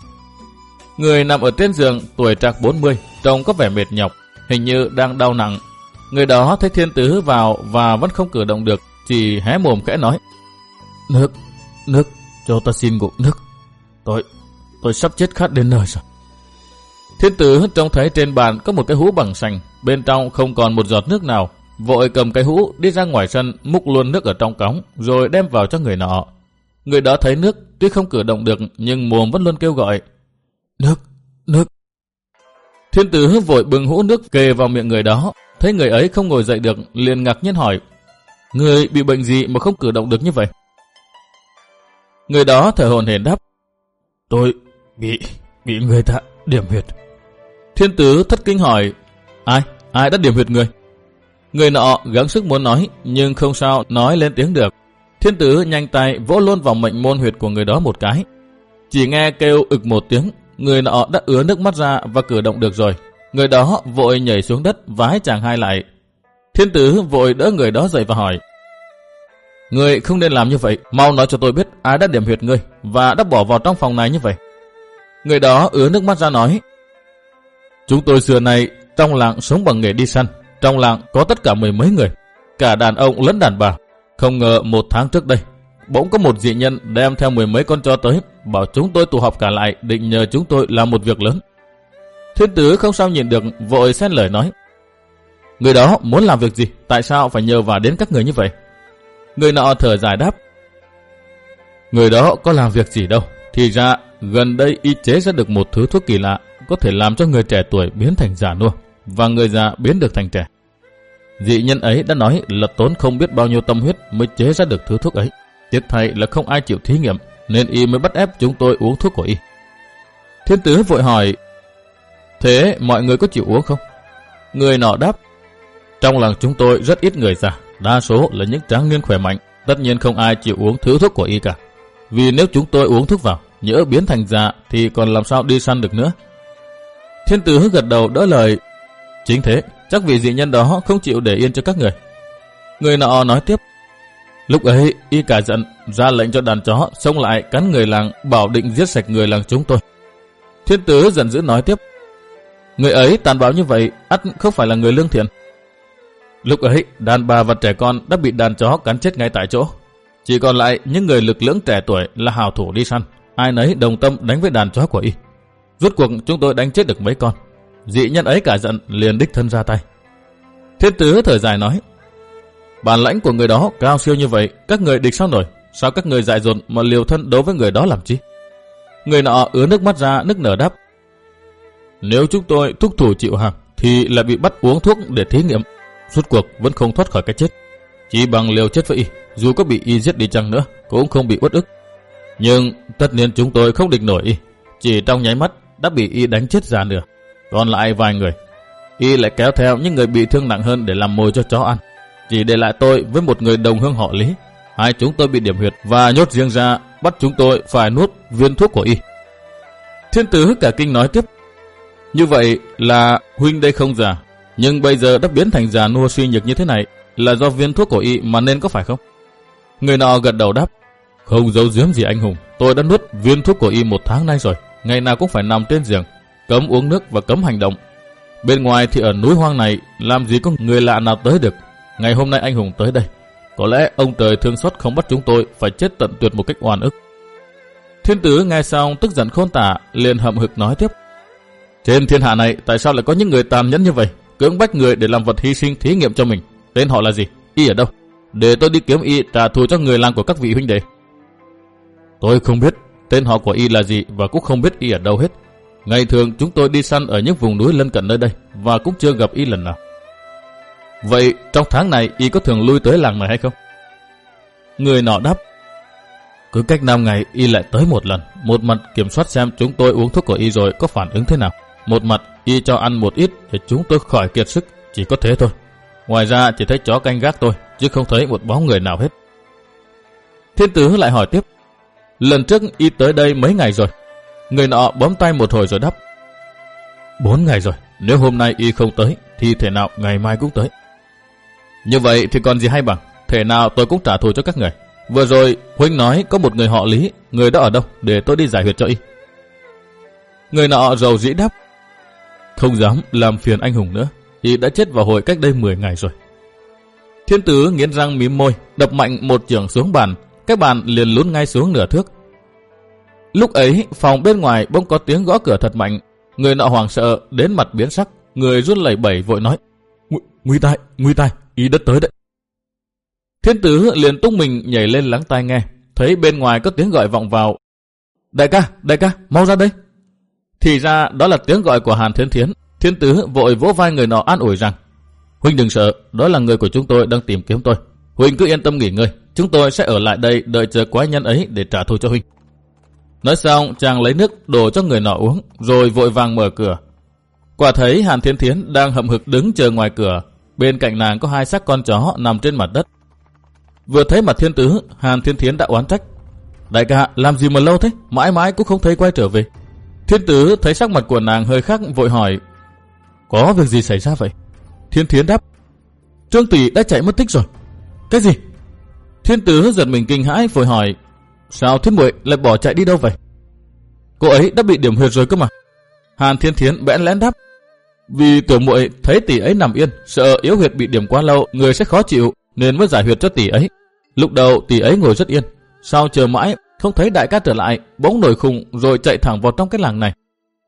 Người nằm ở trên giường tuổi trạc bốn mươi, trông có vẻ mệt nhọc, hình như đang đau nặng. Người đó thấy thiên tử vào và vẫn không cử động được, chỉ hé mồm khẽ nói. Nước, nước, cho ta xin ngụm nước. Tôi, tôi sắp chết khát đến nơi rồi. Thiên tử trông thấy trên bàn có một cái hũ bằng sành, bên trong không còn một giọt nước nào, vội cầm cái hũ đi ra ngoài sân múc luôn nước ở trong cống rồi đem vào cho người nọ. Người đó thấy nước tuy không cử động được nhưng mồm vẫn luôn kêu gọi. Nước, nước. Thiên tử vội bưng hũ nước kề vào miệng người đó, thấy người ấy không ngồi dậy được liền ngạc nhiên hỏi. Người bị bệnh gì mà không cử động được như vậy? Người đó thở hổn hển đáp. Tôi bị, bị người ta điểm huyệt. Thiên tử thất kinh hỏi. Ai, ai đã điểm huyệt người? Người nọ gắng sức muốn nói nhưng không sao nói lên tiếng được. Thiên tử nhanh tay vỗ luôn vào mệnh môn huyệt của người đó một cái. Chỉ nghe kêu ực một tiếng, người nọ đã ứa nước mắt ra và cử động được rồi. Người đó vội nhảy xuống đất vái chàng hai lại. Thiên tử vội đỡ người đó dậy và hỏi. Người không nên làm như vậy, mau nói cho tôi biết ai đã điểm huyệt ngươi và đã bỏ vào trong phòng này như vậy. Người đó ứa nước mắt ra nói. Chúng tôi xưa nay trong làng sống bằng nghề đi săn. Trong làng có tất cả mười mấy người, cả đàn ông lẫn đàn bà. Không ngờ một tháng trước đây, bỗng có một dị nhân đem theo mười mấy con chó tới, bảo chúng tôi tụ họp cả lại định nhờ chúng tôi làm một việc lớn. Thiên tử không sao nhìn được, vội xen lời nói. Người đó muốn làm việc gì, tại sao phải nhờ vả đến các người như vậy? Người nọ thở dài đáp. Người đó có làm việc gì đâu, thì ra gần đây y chế ra được một thứ thuốc kỳ lạ, có thể làm cho người trẻ tuổi biến thành già nua và người già biến được thành trẻ. Dị nhân ấy đã nói là tốn không biết bao nhiêu tâm huyết mới chế ra được thứ thuốc ấy. Tiếc thay là không ai chịu thí nghiệm, nên y mới bắt ép chúng tôi uống thuốc của y. Thiên tử vội hỏi. Thế mọi người có chịu uống không? Người nọ đáp. Trong làng chúng tôi rất ít người già, đa số là những tráng niên khỏe mạnh, tất nhiên không ai chịu uống thứ thuốc của y cả. Vì nếu chúng tôi uống thuốc vào, nhỡ biến thành già thì còn làm sao đi săn được nữa. Thiên tử gật đầu đỡ lời. Chính thế, chắc vị dị nhân đó không chịu để yên cho các người. Người nọ nói tiếp. Lúc ấy y cả giận, ra lệnh cho đàn chó xông lại cắn người làng, bảo định giết sạch người làng chúng tôi. Thiên tử giận dữ nói tiếp. Người ấy tàn bạo như vậy, ắt không phải là người lương thiện. Lúc ấy, đàn bà và trẻ con đã bị đàn chó cắn chết ngay tại chỗ. Chỉ còn lại những người lực lưỡng trẻ tuổi là hào thủ đi săn, ai nấy đồng tâm đánh với đàn chó của y. Rốt cuộc chúng tôi đánh chết được mấy con. Dị nhân ấy cả giận liền đích thân ra tay. Thiên tử thở dài nói. Bản lãnh của người đó cao siêu như vậy, các người địch sao nổi? Sao các người dại dột mà liều thân đấu với người đó làm chi? Người nọ ứa nước mắt ra, nức nở đáp. Nếu chúng tôi thúc thủ chịu hàng thì lại bị bắt uống thuốc để thí nghiệm. Suốt cuộc vẫn không thoát khỏi cái chết. Chỉ bằng liều chết với y, dù có bị y giết đi chăng nữa cũng không bị uất ức. Nhưng tất nhiên chúng tôi không địch nổi y. Chỉ trong nháy mắt đã bị y đánh chết già nửa. Còn lại vài người, y lại kéo theo những người bị thương nặng hơn để làm mồi cho chó ăn. Chỉ để lại tôi với một người đồng hương họ Lý. Hai chúng tôi bị điểm huyệt và nhốt riêng ra, bắt chúng tôi phải nuốt viên thuốc của y. Thiên tử cả kinh nói tiếp. Như vậy là huynh đây không già, nhưng bây giờ đã biến thành già nua suy nhược như thế này là do viên thuốc của y mà nên có phải không? Người nọ gật đầu đáp. Không giấu giếm gì anh hùng, tôi đã nuốt viên thuốc của y một tháng nay rồi, ngày nào cũng phải nằm trên giường, cấm uống nước và cấm hành động. Bên ngoài thì ở núi hoang này làm gì có người lạ nào tới được. Ngày hôm nay anh hùng tới đây, có lẽ ông trời thương xót không bắt chúng tôi phải chết tận tuyệt một cách oan ức. Thiên tử nghe xong tức giận khôn tả, liền hậm hực nói tiếp. Trên thiên hạ này tại sao lại có những người tàn nhẫn như vậy, cưỡng bách người để làm vật hy sinh thí nghiệm cho mình? Tên họ là gì? Y ở đâu? Để tôi đi kiếm y trả thù cho người làng của các vị huynh đệ. Tôi không biết tên họ của y là gì và cũng không biết y ở đâu hết. Ngày thường chúng tôi đi săn ở những vùng núi lân cận nơi đây và cũng chưa gặp y lần nào. Vậy trong tháng này y có thường lui tới làng này hay không? Người nọ đáp. Cứ cách năm ngày y lại tới một lần, một mặt kiểm soát xem chúng tôi uống thuốc của y rồi có phản ứng thế nào, một mặt y cho ăn một ít để chúng tôi khỏi kiệt sức, chỉ có thế thôi. Ngoài ra chỉ thấy chó canh gác tôi, chứ không thấy một bóng người nào hết. Thiên tử lại hỏi tiếp. Lần trước y tới đây mấy ngày rồi? Người nọ bấm tay một hồi rồi đáp. Bốn ngày rồi, nếu hôm nay y không tới thì thể nào ngày mai cũng tới. Như vậy thì còn gì hay bằng, thể nào tôi cũng trả thù cho các người. Vừa rồi huynh nói có một người họ Lý, người đó ở đâu để tôi đi giải huyệt cho y? Người nọ rầu rĩ đáp. Không dám làm phiền anh hùng nữa, y đã chết vào hồi cách đây mười ngày rồi. Thiên tử nghiến răng mím môi, đập mạnh một chưởng xuống bàn, cái bàn liền lún ngay xuống nửa thước. Lúc ấy phòng bên ngoài bỗng có tiếng gõ cửa thật mạnh. Người nọ hoảng sợ đến mặt biến sắc, người run lẩy bẩy vội nói. Nguy tai, nguy tai, y đất tới đấy. Thiên tử liền tung mình nhảy lên lắng tai nghe, thấy bên ngoài có tiếng gọi vọng vào. Đại ca, đại ca, mau ra đây. Thì ra đó là tiếng gọi của Hàn Thiên Thiến. Thiên tử vội vỗ vai người nọ an ủi rằng. Huynh đừng sợ, đó là người của chúng tôi đang tìm kiếm tôi. Huynh cứ yên tâm nghỉ ngơi, chúng tôi sẽ ở lại đây đợi chờ quái nhân ấy để trả thù cho huynh. Nói xong chàng lấy nước đổ cho người nọ uống, rồi vội vàng mở cửa. Quả thấy Hàn Thiên Thiến đang hậm hực đứng chờ ngoài cửa, bên cạnh nàng có hai xác con chó nằm trên mặt đất. Vừa thấy mặt thiên tử, Hàn Thiên Thiến đã oán trách. Đại ca, làm gì mà lâu thế, mãi mãi cũng không thấy quay trở về. Thiên tử thấy sắc mặt của nàng hơi khác, vội hỏi. Có việc gì xảy ra vậy? Thiên Thiến đáp. Trương tỷ đã chạy mất tích rồi. Cái gì? Thiên tử giật mình kinh hãi, vội hỏi. Sao Thiên muội lại bỏ chạy đi đâu vậy? Cô ấy đã bị điểm huyệt rồi cơ mà. Hàn Thiên Thiến bẽn lẽn đáp. Vì tiểu muội thấy tỷ ấy nằm yên, sợ yếu huyệt bị điểm quá lâu người sẽ khó chịu, nên mới giải huyệt cho tỷ ấy. Lúc đầu tỷ ấy ngồi rất yên, sau chờ mãi không thấy đại ca trở lại, bỗng nổi khùng rồi chạy thẳng vào trong cái làng này.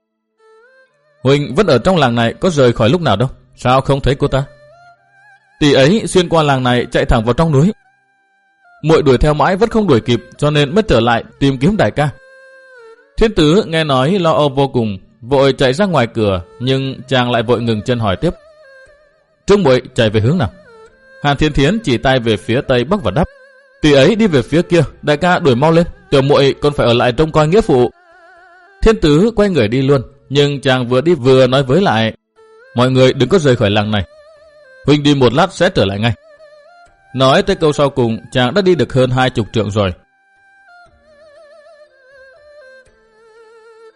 Huỳnh vẫn ở trong làng này, có rời khỏi lúc nào đâu, sao không thấy cô ta? Tỷ ấy xuyên qua làng này chạy thẳng vào trong núi. Muội đuổi theo mãi vẫn không đuổi kịp, cho nên mới trở lại tìm kiếm đại ca. Thiên tử nghe nói lo âu vô cùng, vội chạy ra ngoài cửa, nhưng chàng lại vội ngừng chân hỏi tiếp. Trương muội chạy về hướng nào? Hàn Thiên Thiến chỉ tay về phía tây bắc và đáp. Tỷ ấy đi về phía kia, đại ca đuổi mau lên, tiểu muội còn phải ở lại trông coi nghĩa phụ. Thiên tử quay người đi luôn, nhưng chàng vừa đi vừa nói với lại. Mọi người đừng có rời khỏi làng này, huynh đi một lát sẽ trở lại ngay. Nói tới câu sau cùng, chàng đã đi được hơn hai chục trượng rồi.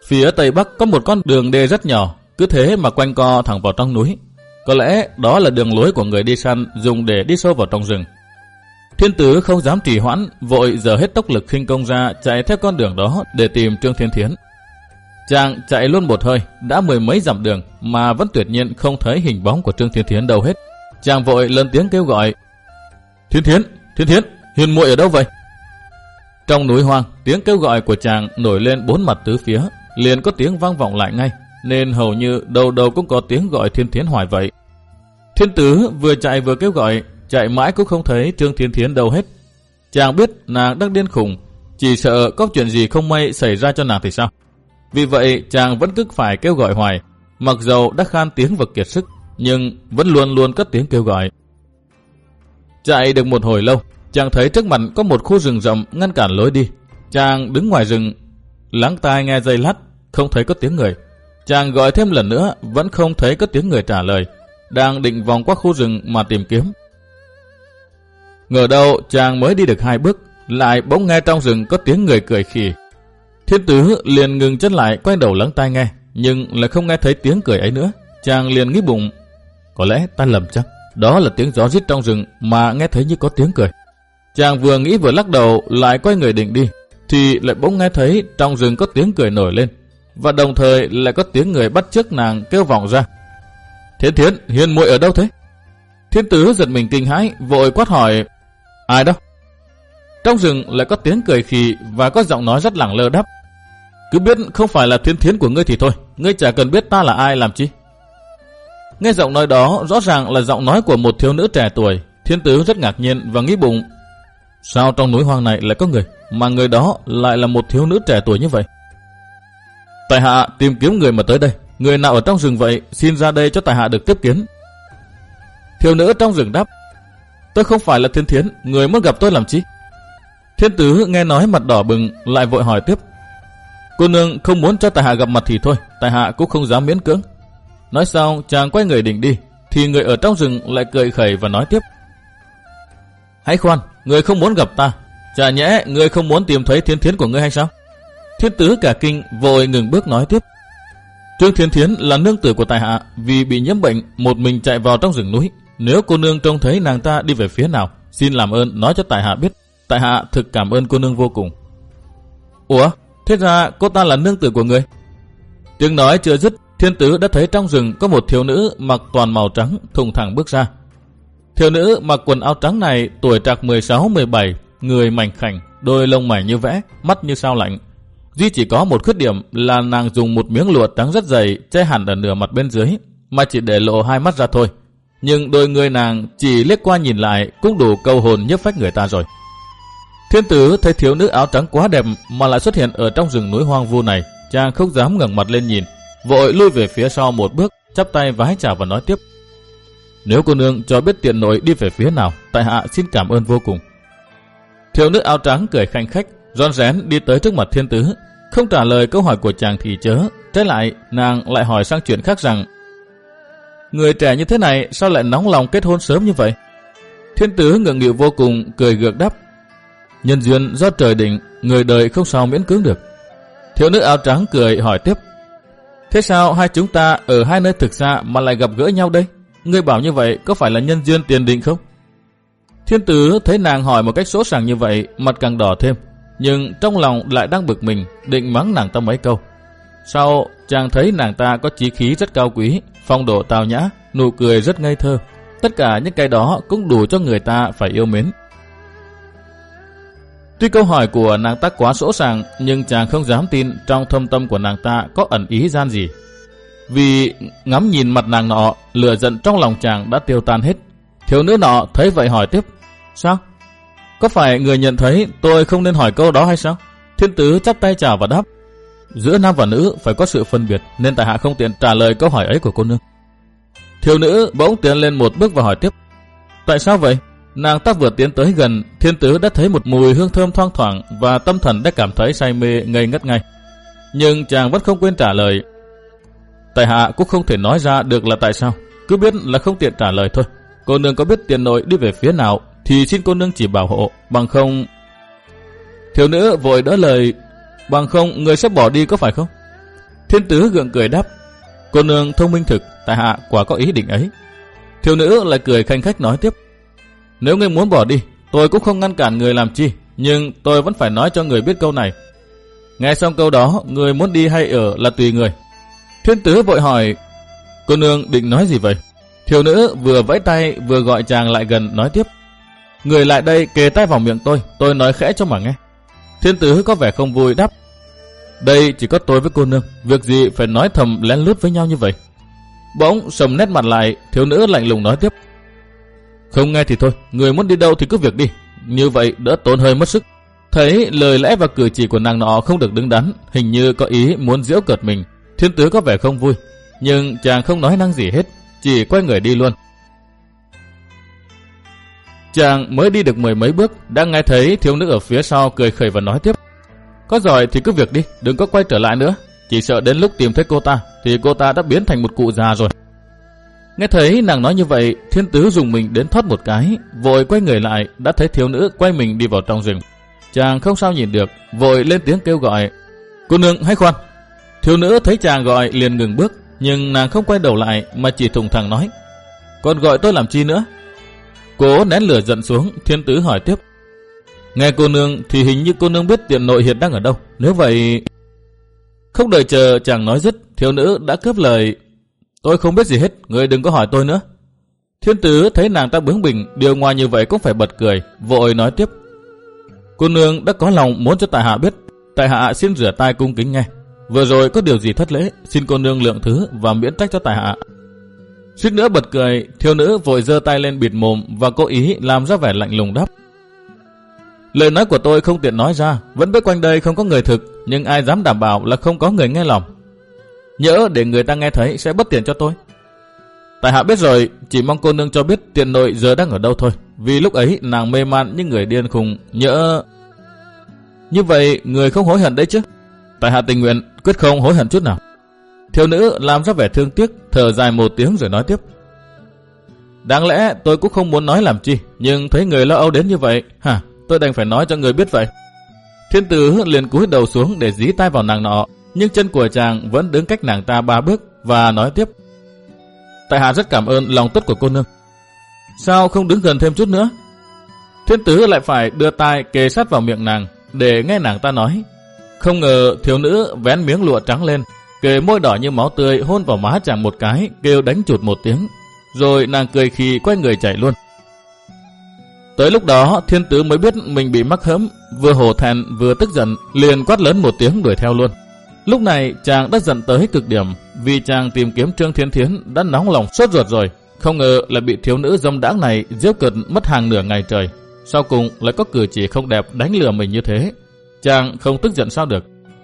Phía tây bắc có một con đường đê rất nhỏ, cứ thế mà quanh co thẳng vào trong núi. Có lẽ đó là đường lối của người đi săn dùng để đi sâu vào trong rừng. Thiên Tứ không dám trì hoãn, vội dở hết tốc lực khinh công ra chạy theo con đường đó để tìm Trương Thiên Thiến. Chàng chạy luôn một hơi, đã mười mấy dặm đường mà vẫn tuyệt nhiên không thấy hình bóng của Trương Thiên Thiến đâu hết. Chàng vội lớn tiếng kêu gọi: Thiên Thiến, Thiên Thiến, Hiền muội ở đâu vậy? Trong núi hoang, tiếng kêu gọi của chàng nổi lên bốn mặt tứ phía, liền có tiếng vang vọng lại ngay, nên hầu như đầu đầu cũng có tiếng gọi Thiên Thiến hoài vậy. Thiên Tứ vừa chạy vừa kêu gọi, chạy mãi cũng không thấy Trương Thiên Thiến đâu hết. Chàng biết nàng đang điên khùng, chỉ sợ có chuyện gì không may xảy ra cho nàng thì sao. Vì vậy chàng vẫn cứ phải kêu gọi hoài, mặc dầu đã khan tiếng và kiệt sức, nhưng vẫn luôn luôn cất tiếng kêu gọi. Chạy được một hồi lâu, chàng thấy trước mặt có một khu rừng rậm ngăn cản lối đi. Chàng đứng ngoài rừng, lắng tai nghe giây lát, không thấy có tiếng người. Chàng gọi thêm lần nữa, vẫn không thấy có tiếng người trả lời. Đang định vòng qua khu rừng mà tìm kiếm. Ngờ đâu chàng mới đi được hai bước, lại bỗng nghe trong rừng có tiếng người cười khì. Thiên Tứ liền ngừng chân lại, quay đầu lắng tai nghe, nhưng lại không nghe thấy tiếng cười ấy nữa. Chàng liền nghĩ bụng, có lẽ ta lầm chắc, đó là tiếng gió rít trong rừng mà nghe thấy như có tiếng cười. Chàng vừa nghĩ vừa lắc đầu, lại quay người định đi, thì lại bỗng nghe thấy trong rừng có tiếng cười nổi lên, và đồng thời lại có tiếng người bắt chước nàng kêu vọng ra: Thiên Thiến, Hiền muội ở đâu thế? Thiên Tứ giật mình kinh hãi, vội quát hỏi: Ai đó? Trong rừng lại có tiếng cười khì và có giọng nói rất lẳng lơ đáp: Cứ biết không phải là Thiên Thiến của ngươi thì thôi, ngươi chả cần biết ta là ai làm chi. Nghe giọng nói đó rõ ràng là giọng nói của một thiếu nữ trẻ tuổi. Thiên Tứ rất ngạc nhiên và nghĩ bụng, sao trong núi hoang này lại có người, mà người đó lại là một thiếu nữ trẻ tuổi như vậy? Tại hạ tìm kiếm người mà tới đây, người nào ở trong rừng vậy, xin ra đây cho tại hạ được tiếp kiến. Thiếu nữ trong rừng đáp: Tôi không phải là Thiên Thiến, người muốn gặp tôi làm chi? Thiên Tứ nghe nói mặt đỏ bừng, lại vội hỏi tiếp: Cô nương không muốn cho tại hạ gặp mặt thì thôi, tại hạ cũng không dám miễn cưỡng. Nói xong chàng quay người định đi, thì người ở trong rừng lại cười khẩy và nói tiếp: Hãy khoan, người không muốn gặp ta, chả nhẽ người không muốn tìm thấy Thiên Thiến của ngươi hay sao? Thiên Tứ cả kinh, vội ngừng bước nói tiếp: Trương Thiên Thiến là nương tử của tại hạ, vì bị nhiễm bệnh một mình chạy vào trong rừng núi. Nếu cô nương trông thấy nàng ta đi về phía nào, xin làm ơn nói cho tại hạ biết, tại hạ thực cảm ơn cô nương vô cùng. Ủa, thế ra cô ta là nương tử của người? Tiếng nói chưa dứt, Thiên Tứ đã thấy trong rừng có một thiếu nữ mặc toàn màu trắng thùng thẳng bước ra. Thiếu nữ mặc quần áo trắng này tuổi trạc mười sáu mười bảy, người mảnh khảnh, đôi lông mày như vẽ, mắt như sao lạnh. Duy chỉ có một khuyết điểm là nàng dùng một miếng lụa trắng rất dày che hẳn ở nửa mặt bên dưới, mà chỉ để lộ hai mắt ra thôi. Nhưng đôi người nàng chỉ liếc qua nhìn lại cũng đủ câu hồn nhấp phách người ta rồi. Thiên Tứ thấy thiếu nữ áo trắng quá đẹp mà lại xuất hiện ở trong rừng núi hoang vu này, chàng không dám ngẩng mặt lên nhìn, vội lui về phía sau một bước, chắp tay vái chào và nói tiếp: Nếu cô nương cho biết tiện nội đi về phía nào, tại hạ xin cảm ơn vô cùng. Thiếu nữ áo trắng cười khanh khách, rón rén đi tới trước mặt Thiên Tứ, không trả lời câu hỏi của chàng thì chớ, trái lại nàng lại hỏi sang chuyện khác rằng: Người trẻ như thế này sao lại nóng lòng kết hôn sớm như vậy? Thiên Tứ ngượng nghịu vô cùng, cười gượng đáp: Nhân duyên do trời định, người đời không sao miễn cưỡng được. Thiếu nữ áo trắng cười hỏi tiếp: Thế sao hai chúng ta ở hai nơi thực xa mà lại gặp gỡ nhau đây? Ngươi bảo như vậy có phải là nhân duyên tiền định không? Thiên Tứ thấy nàng hỏi một cách sỗ sàng như vậy, mặt càng đỏ thêm, nhưng trong lòng lại đang bực mình, định mắng nàng ta mấy câu. Sau chàng thấy nàng ta có chí khí rất cao quý, phong độ tào nhã, nụ cười rất ngây thơ. Tất cả những cái đó cũng đủ cho người ta phải yêu mến. Tuy câu hỏi của nàng ta quá sỗ sàng, nhưng chàng không dám tin trong thâm tâm của nàng ta có ẩn ý gian gì. Vì ngắm nhìn mặt nàng nọ, lửa giận trong lòng chàng đã tiêu tan hết. Thiếu nữ nọ thấy vậy hỏi tiếp: Sao? Có phải người nhận thấy tôi không nên hỏi câu đó hay sao? Thiên Tứ chắp tay chào và đáp: Giữa nam và nữ phải có sự phân biệt, nên tại hạ không tiện trả lời câu hỏi ấy của cô nương. Thiếu nữ bỗng tiến lên một bước và hỏi tiếp: Tại sao vậy? Nàng ta vừa tiến tới gần, Thiên Tứ đã thấy một mùi hương thơm thoang thoảng và tâm thần đã cảm thấy say mê ngây ngất ngay. Nhưng chàng vẫn không quên trả lời: Tại hạ cũng không thể nói ra được là tại sao, cứ biết là không tiện trả lời thôi. Cô nương có biết tiền nội đi về phía nào thì xin cô nương chỉ bảo hộ, bằng không... Thiếu nữ vội đỡ lời: Bằng không người sẽ bỏ đi có phải không? Thiên tứ gượng cười đáp: Cô nương thông minh thực, tại hạ quả có ý định ấy. Thiếu nữ lại cười khanh khách nói tiếp: Nếu ngươi muốn bỏ đi, tôi cũng không ngăn cản người làm chi, nhưng tôi vẫn phải nói cho người biết câu này. Nghe xong câu đó, người muốn đi hay ở là tùy người. Thiên tứ vội hỏi: Cô nương định nói gì vậy? Thiếu nữ vừa vẫy tay vừa gọi chàng lại gần nói tiếp: Người lại đây kề tay vào miệng tôi, tôi nói khẽ cho mà nghe. Thiên tứ có vẻ không vui đáp: Đây chỉ có tôi với cô nương, việc gì phải nói thầm lén lút với nhau như vậy? Bỗng sầm nét mặt lại, thiếu nữ lạnh lùng nói tiếp: Không nghe thì thôi, người muốn đi đâu thì cứ việc đi, như vậy đỡ tốn hơi mất sức. Thấy lời lẽ và cử chỉ của nàng nọ không được đứng đắn, hình như có ý muốn giễu cợt mình. Thiên tứ có vẻ không vui, nhưng chàng không nói năng gì hết, chỉ quay người đi luôn. Chàng mới đi được mười mấy bước, đang nghe thấy thiếu nữ ở phía sau cười khẩy và nói tiếp: Có giỏi thì cứ việc đi, đừng có quay trở lại nữa. Chỉ sợ đến lúc tìm thấy cô ta thì cô ta đã biến thành một cụ già rồi. Nghe thấy nàng nói như vậy, thiên tứ dùng mình đến thoát một cái, vội quay người lại, đã thấy thiếu nữ quay mình đi vào trong rừng. Chàng không sao nhìn được, vội lên tiếng kêu gọi: Cô nương hãy khoan. Thiếu nữ thấy chàng gọi liền ngừng bước, nhưng nàng không quay đầu lại mà chỉ thùng thẳng nói: Còn gọi tôi làm chi nữa? Cố nén lửa giận xuống, thiên tứ hỏi tiếp: Nghe cô nương thì hình như cô nương biết tiện nội hiện đang ở đâu, nếu vậy... Không đợi chờ chàng nói dứt, thiếu nữ đã cướp lời: Tôi không biết gì hết, người đừng có hỏi tôi nữa. Thiên tứ thấy nàng ta bướng bỉnh, điều ngoài như vậy cũng phải bật cười, vội nói tiếp: Cô nương đã có lòng muốn cho tại hạ biết, tại hạ xin rửa tay cung kính nghe. Vừa rồi có điều gì thất lễ, xin cô nương lượng thứ và miễn trách cho tại hạ. Suýt nữa bật cười, thiếu nữ vội giơ tay lên bịt mồm và cố ý làm ra vẻ lạnh lùng đáp: Lời nói của tôi không tiện nói ra, vẫn biết quanh đây không có người thực, nhưng ai dám đảm bảo là không có người nghe lòng. Nhỡ để người ta nghe thấy sẽ bất tiện cho tôi. Tại hạ biết rồi, chỉ mong cô nương cho biết tiện nội giờ đang ở đâu thôi, vì lúc ấy nàng mê man như người điên khùng. Nhỡ... Như vậy người không hối hận đấy chứ? Tại hạ tình nguyện, quyết không hối hận chút nào. Thiếu nữ làm ra vẻ thương tiếc, thở dài một tiếng rồi nói tiếp: Đáng lẽ tôi cũng không muốn nói làm chi, nhưng thấy người lo âu đến như vậy, hả, tôi đành phải nói cho người biết vậy. Thiên tử liền cúi đầu xuống để dí tay vào nàng nọ, nhưng chân của chàng vẫn đứng cách nàng ta ba bước và nói tiếp: Tại hạ rất cảm ơn lòng tốt của cô nương. Sao không đứng gần thêm chút nữa? Thiên tử lại phải đưa tay kề sát vào miệng nàng để nghe nàng ta nói. Không ngờ thiếu nữ vén miếng lụa trắng lên, kề môi đỏ như máu tươi hôn vào má chàng một cái, kêu đánh chụt một tiếng, rồi nàng cười khì quay người chạy luôn. Tới lúc đó thiên tử mới biết mình bị mắc hớm, vừa hổ thẹn vừa tức giận, liền quát lớn một tiếng đuổi theo luôn. Lúc này chàng đã giận tới cực điểm, vì chàng tìm kiếm Trương Thiên Thiến đã nóng lòng sốt ruột rồi, không ngờ lại bị thiếu nữ dâm đãng này giễu cợt mất hàng nửa ngày trời, sau cùng lại có cử chỉ không đẹp đánh lừa mình như thế. Chàng không tức giận sao được.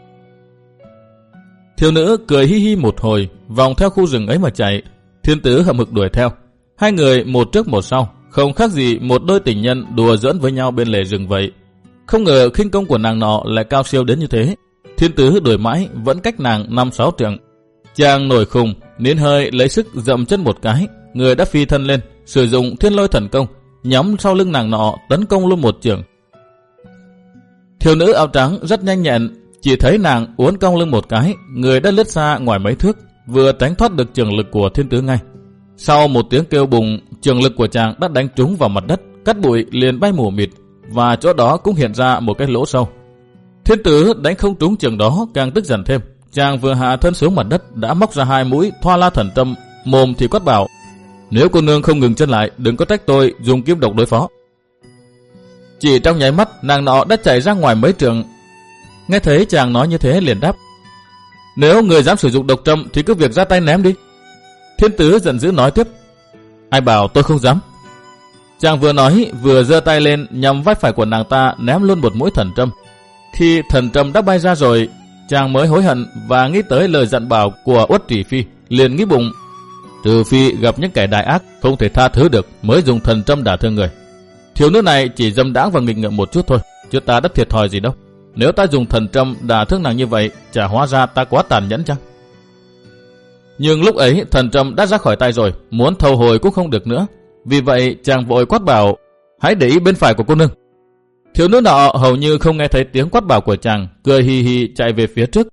Thiếu nữ cười hi hi một hồi, vòng theo khu rừng ấy mà chạy. Thiên tử hậm hực đuổi theo. Hai người một trước một sau, không khác gì một đôi tình nhân đùa giỡn với nhau bên lề rừng vậy. Không ngờ khinh công của nàng nọ lại cao siêu đến như thế. Thiên tử đuổi mãi vẫn cách nàng năm sáu trượng. Chàng nổi khùng, nín hơi lấy sức dậm chân một cái, người đã phi thân lên, sử dụng thiên lôi thần công, nhắm sau lưng nàng nọ tấn công luôn một chưởng. Thiếu nữ áo trắng rất nhanh nhẹn, chỉ thấy nàng uốn cong lưng một cái, người đã lướt xa ngoài mấy thước, vừa tránh thoát được chưởng lực của thiên tử ngay. Sau một tiếng kêu bùng, chưởng lực của chàng đã đánh trúng vào mặt đất, cát bụi liền bay mù mịt, và chỗ đó cũng hiện ra một cái lỗ sâu. Thiên tử đánh không trúng chưởng đó càng tức giận thêm. Chàng vừa hạ thân xuống mặt đất đã móc ra hai mũi thoa la thần châm, mồm thì quát bảo: Nếu cô nương không ngừng chân lại, đừng có trách tôi dùng kiếm độc đối phó. Chỉ trong nháy mắt, nàng nọ đã chạy ra ngoài mấy trượng. Nghe thấy chàng nói như thế liền đáp: Nếu người dám sử dụng độc châm thì cứ việc ra tay ném đi. Thiên tử giận dữ nói tiếp: Ai bảo tôi không dám. Chàng vừa nói vừa giơ tay lên nhằm vai phải của nàng ta ném luôn một mũi thần châm. Khi thần châm đã bay ra rồi, chàng mới hối hận và nghĩ tới lời dặn bảo của Uất Trì Phi, liền nghĩ bụng: Trừ phi gặp những kẻ đại ác không thể tha thứ được mới dùng thần châm đả thương người. Thiếu nữ này chỉ dâm đãng và nghịch ngợm một chút thôi, chứ ta đã thiệt thòi gì đâu. Nếu ta dùng thần châm đả thương nàng như vậy, chả hóa ra ta quá tàn nhẫn chăng? Nhưng lúc ấy thần châm đã ra khỏi tay rồi, muốn thâu hồi cũng không được nữa. Vì vậy chàng vội quát bảo: Hãy để ý bên phải của cô nương. Thiếu nữ nọ hầu như không nghe thấy tiếng quát bảo của chàng, cười hì hì chạy về phía trước.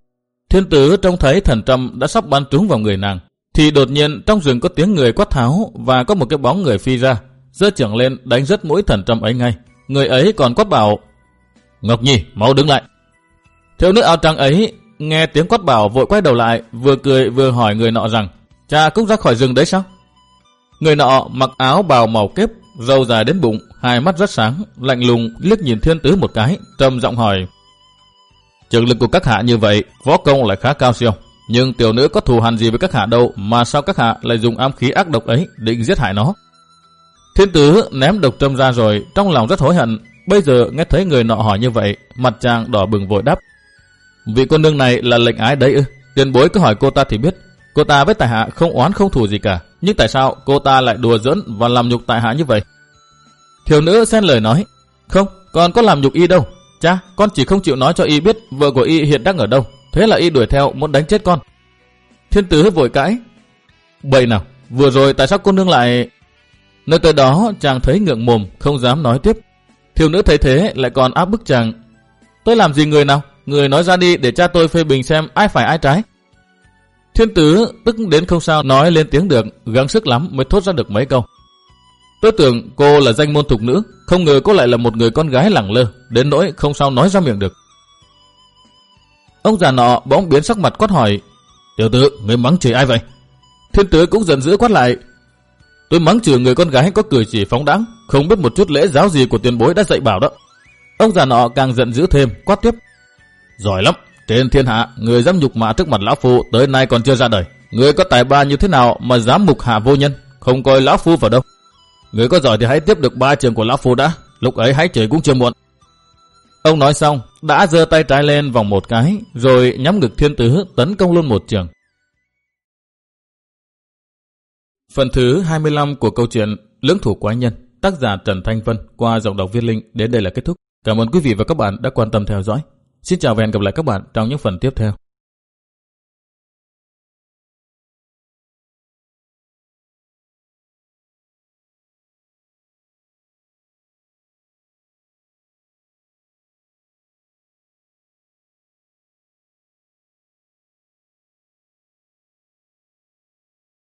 Thiên tử trông thấy thần trâm đã sắp bắn trúng vào người nàng, thì đột nhiên trong rừng có tiếng người quát tháo và có một cái bóng người phi ra, giơ chưởng lên đánh rớt mũi thần trâm ấy ngay. Người ấy còn quát bảo: Ngọc Nhi, mau đứng lại. Thiếu nữ áo trắng ấy nghe tiếng quát bảo vội quay đầu lại, vừa cười vừa hỏi người nọ rằng: Cha cũng ra khỏi rừng đấy sao? Người nọ mặc áo bào màu kép, râu dài đến bụng, hai mắt rất sáng, lạnh lùng liếc nhìn thiên tử một cái, trầm giọng hỏi: Trường lực của các hạ như vậy, võ công lại khá cao siêu, nhưng tiểu nữ có thù hằn gì với các hạ đâu mà sao các hạ lại dùng ám khí ác độc ấy định giết hại nó? Thiên tử ném độc trâm ra rồi, trong lòng rất hối hận. Bây giờ nghe thấy người nọ hỏi như vậy, mặt chàng đỏ bừng vội đáp: Vị cô nương này là lệnh ái đấy ư? Tiền bối cứ hỏi cô ta thì biết. Cô ta với tại hạ không oán không thù gì cả, nhưng tại sao cô ta lại đùa giỡn và làm nhục tại hạ như vậy? Thiếu nữ xen lời nói: Không, con có làm nhục y đâu. Cha, con chỉ không chịu nói cho y biết vợ của y hiện đang ở đâu, thế là y đuổi theo muốn đánh chết con. Thiên tử vội cãi: Bậy nào, vừa rồi tại sao cô nương lại... Nơi tới đó chàng thấy ngượng mồm, không dám nói tiếp. Thiếu nữ thấy thế lại còn áp bức chàng: Tôi làm gì người nào? Người nói ra đi để cha tôi phê bình xem ai phải ai trái. Thiên tử tức đến không sao nói lên tiếng được, gắng sức lắm mới thốt ra được mấy câu: Tôi tưởng cô là danh môn thục nữ, không ngờ cô lại là một người con gái lẳng lơ, đến nỗi không sao nói ra miệng được. Ông già nọ bỗng biến sắc mặt quát hỏi: Tiểu tử, người mắng chửi ai vậy? Thiên tử cũng giận dữ quát lại: Tôi mắng chửi người con gái có cử chỉ phóng đãng, không biết một chút lễ giáo gì của tiền bối đã dạy bảo đó. Ông già nọ càng giận dữ thêm, quát tiếp: Giỏi lắm, trên thiên hạ, người dám nhục mạ trước mặt lão phu tới nay còn chưa ra đời. Người có tài ba như thế nào mà dám mục hạ vô nhân, không coi lão phu vào đâu. Người có giỏi thì hãy tiếp được ba trường của lão phu đã, lúc ấy hãy trời cũng chưa muộn. Ông nói xong, đã giơ tay trái lên vòng một cái, rồi nhắm ngực thiên tử tấn công luôn một trường. Phần thứ hai mươi lăm của câu chuyện Lưỡng thủ quái nhân, tác giả Trần Thanh Vân, qua giọng đọc Viết Linh đến đây là kết thúc. Cảm ơn quý vị và các bạn đã quan tâm theo dõi. Xin chào và hẹn gặp lại các bạn trong những phần tiếp theo.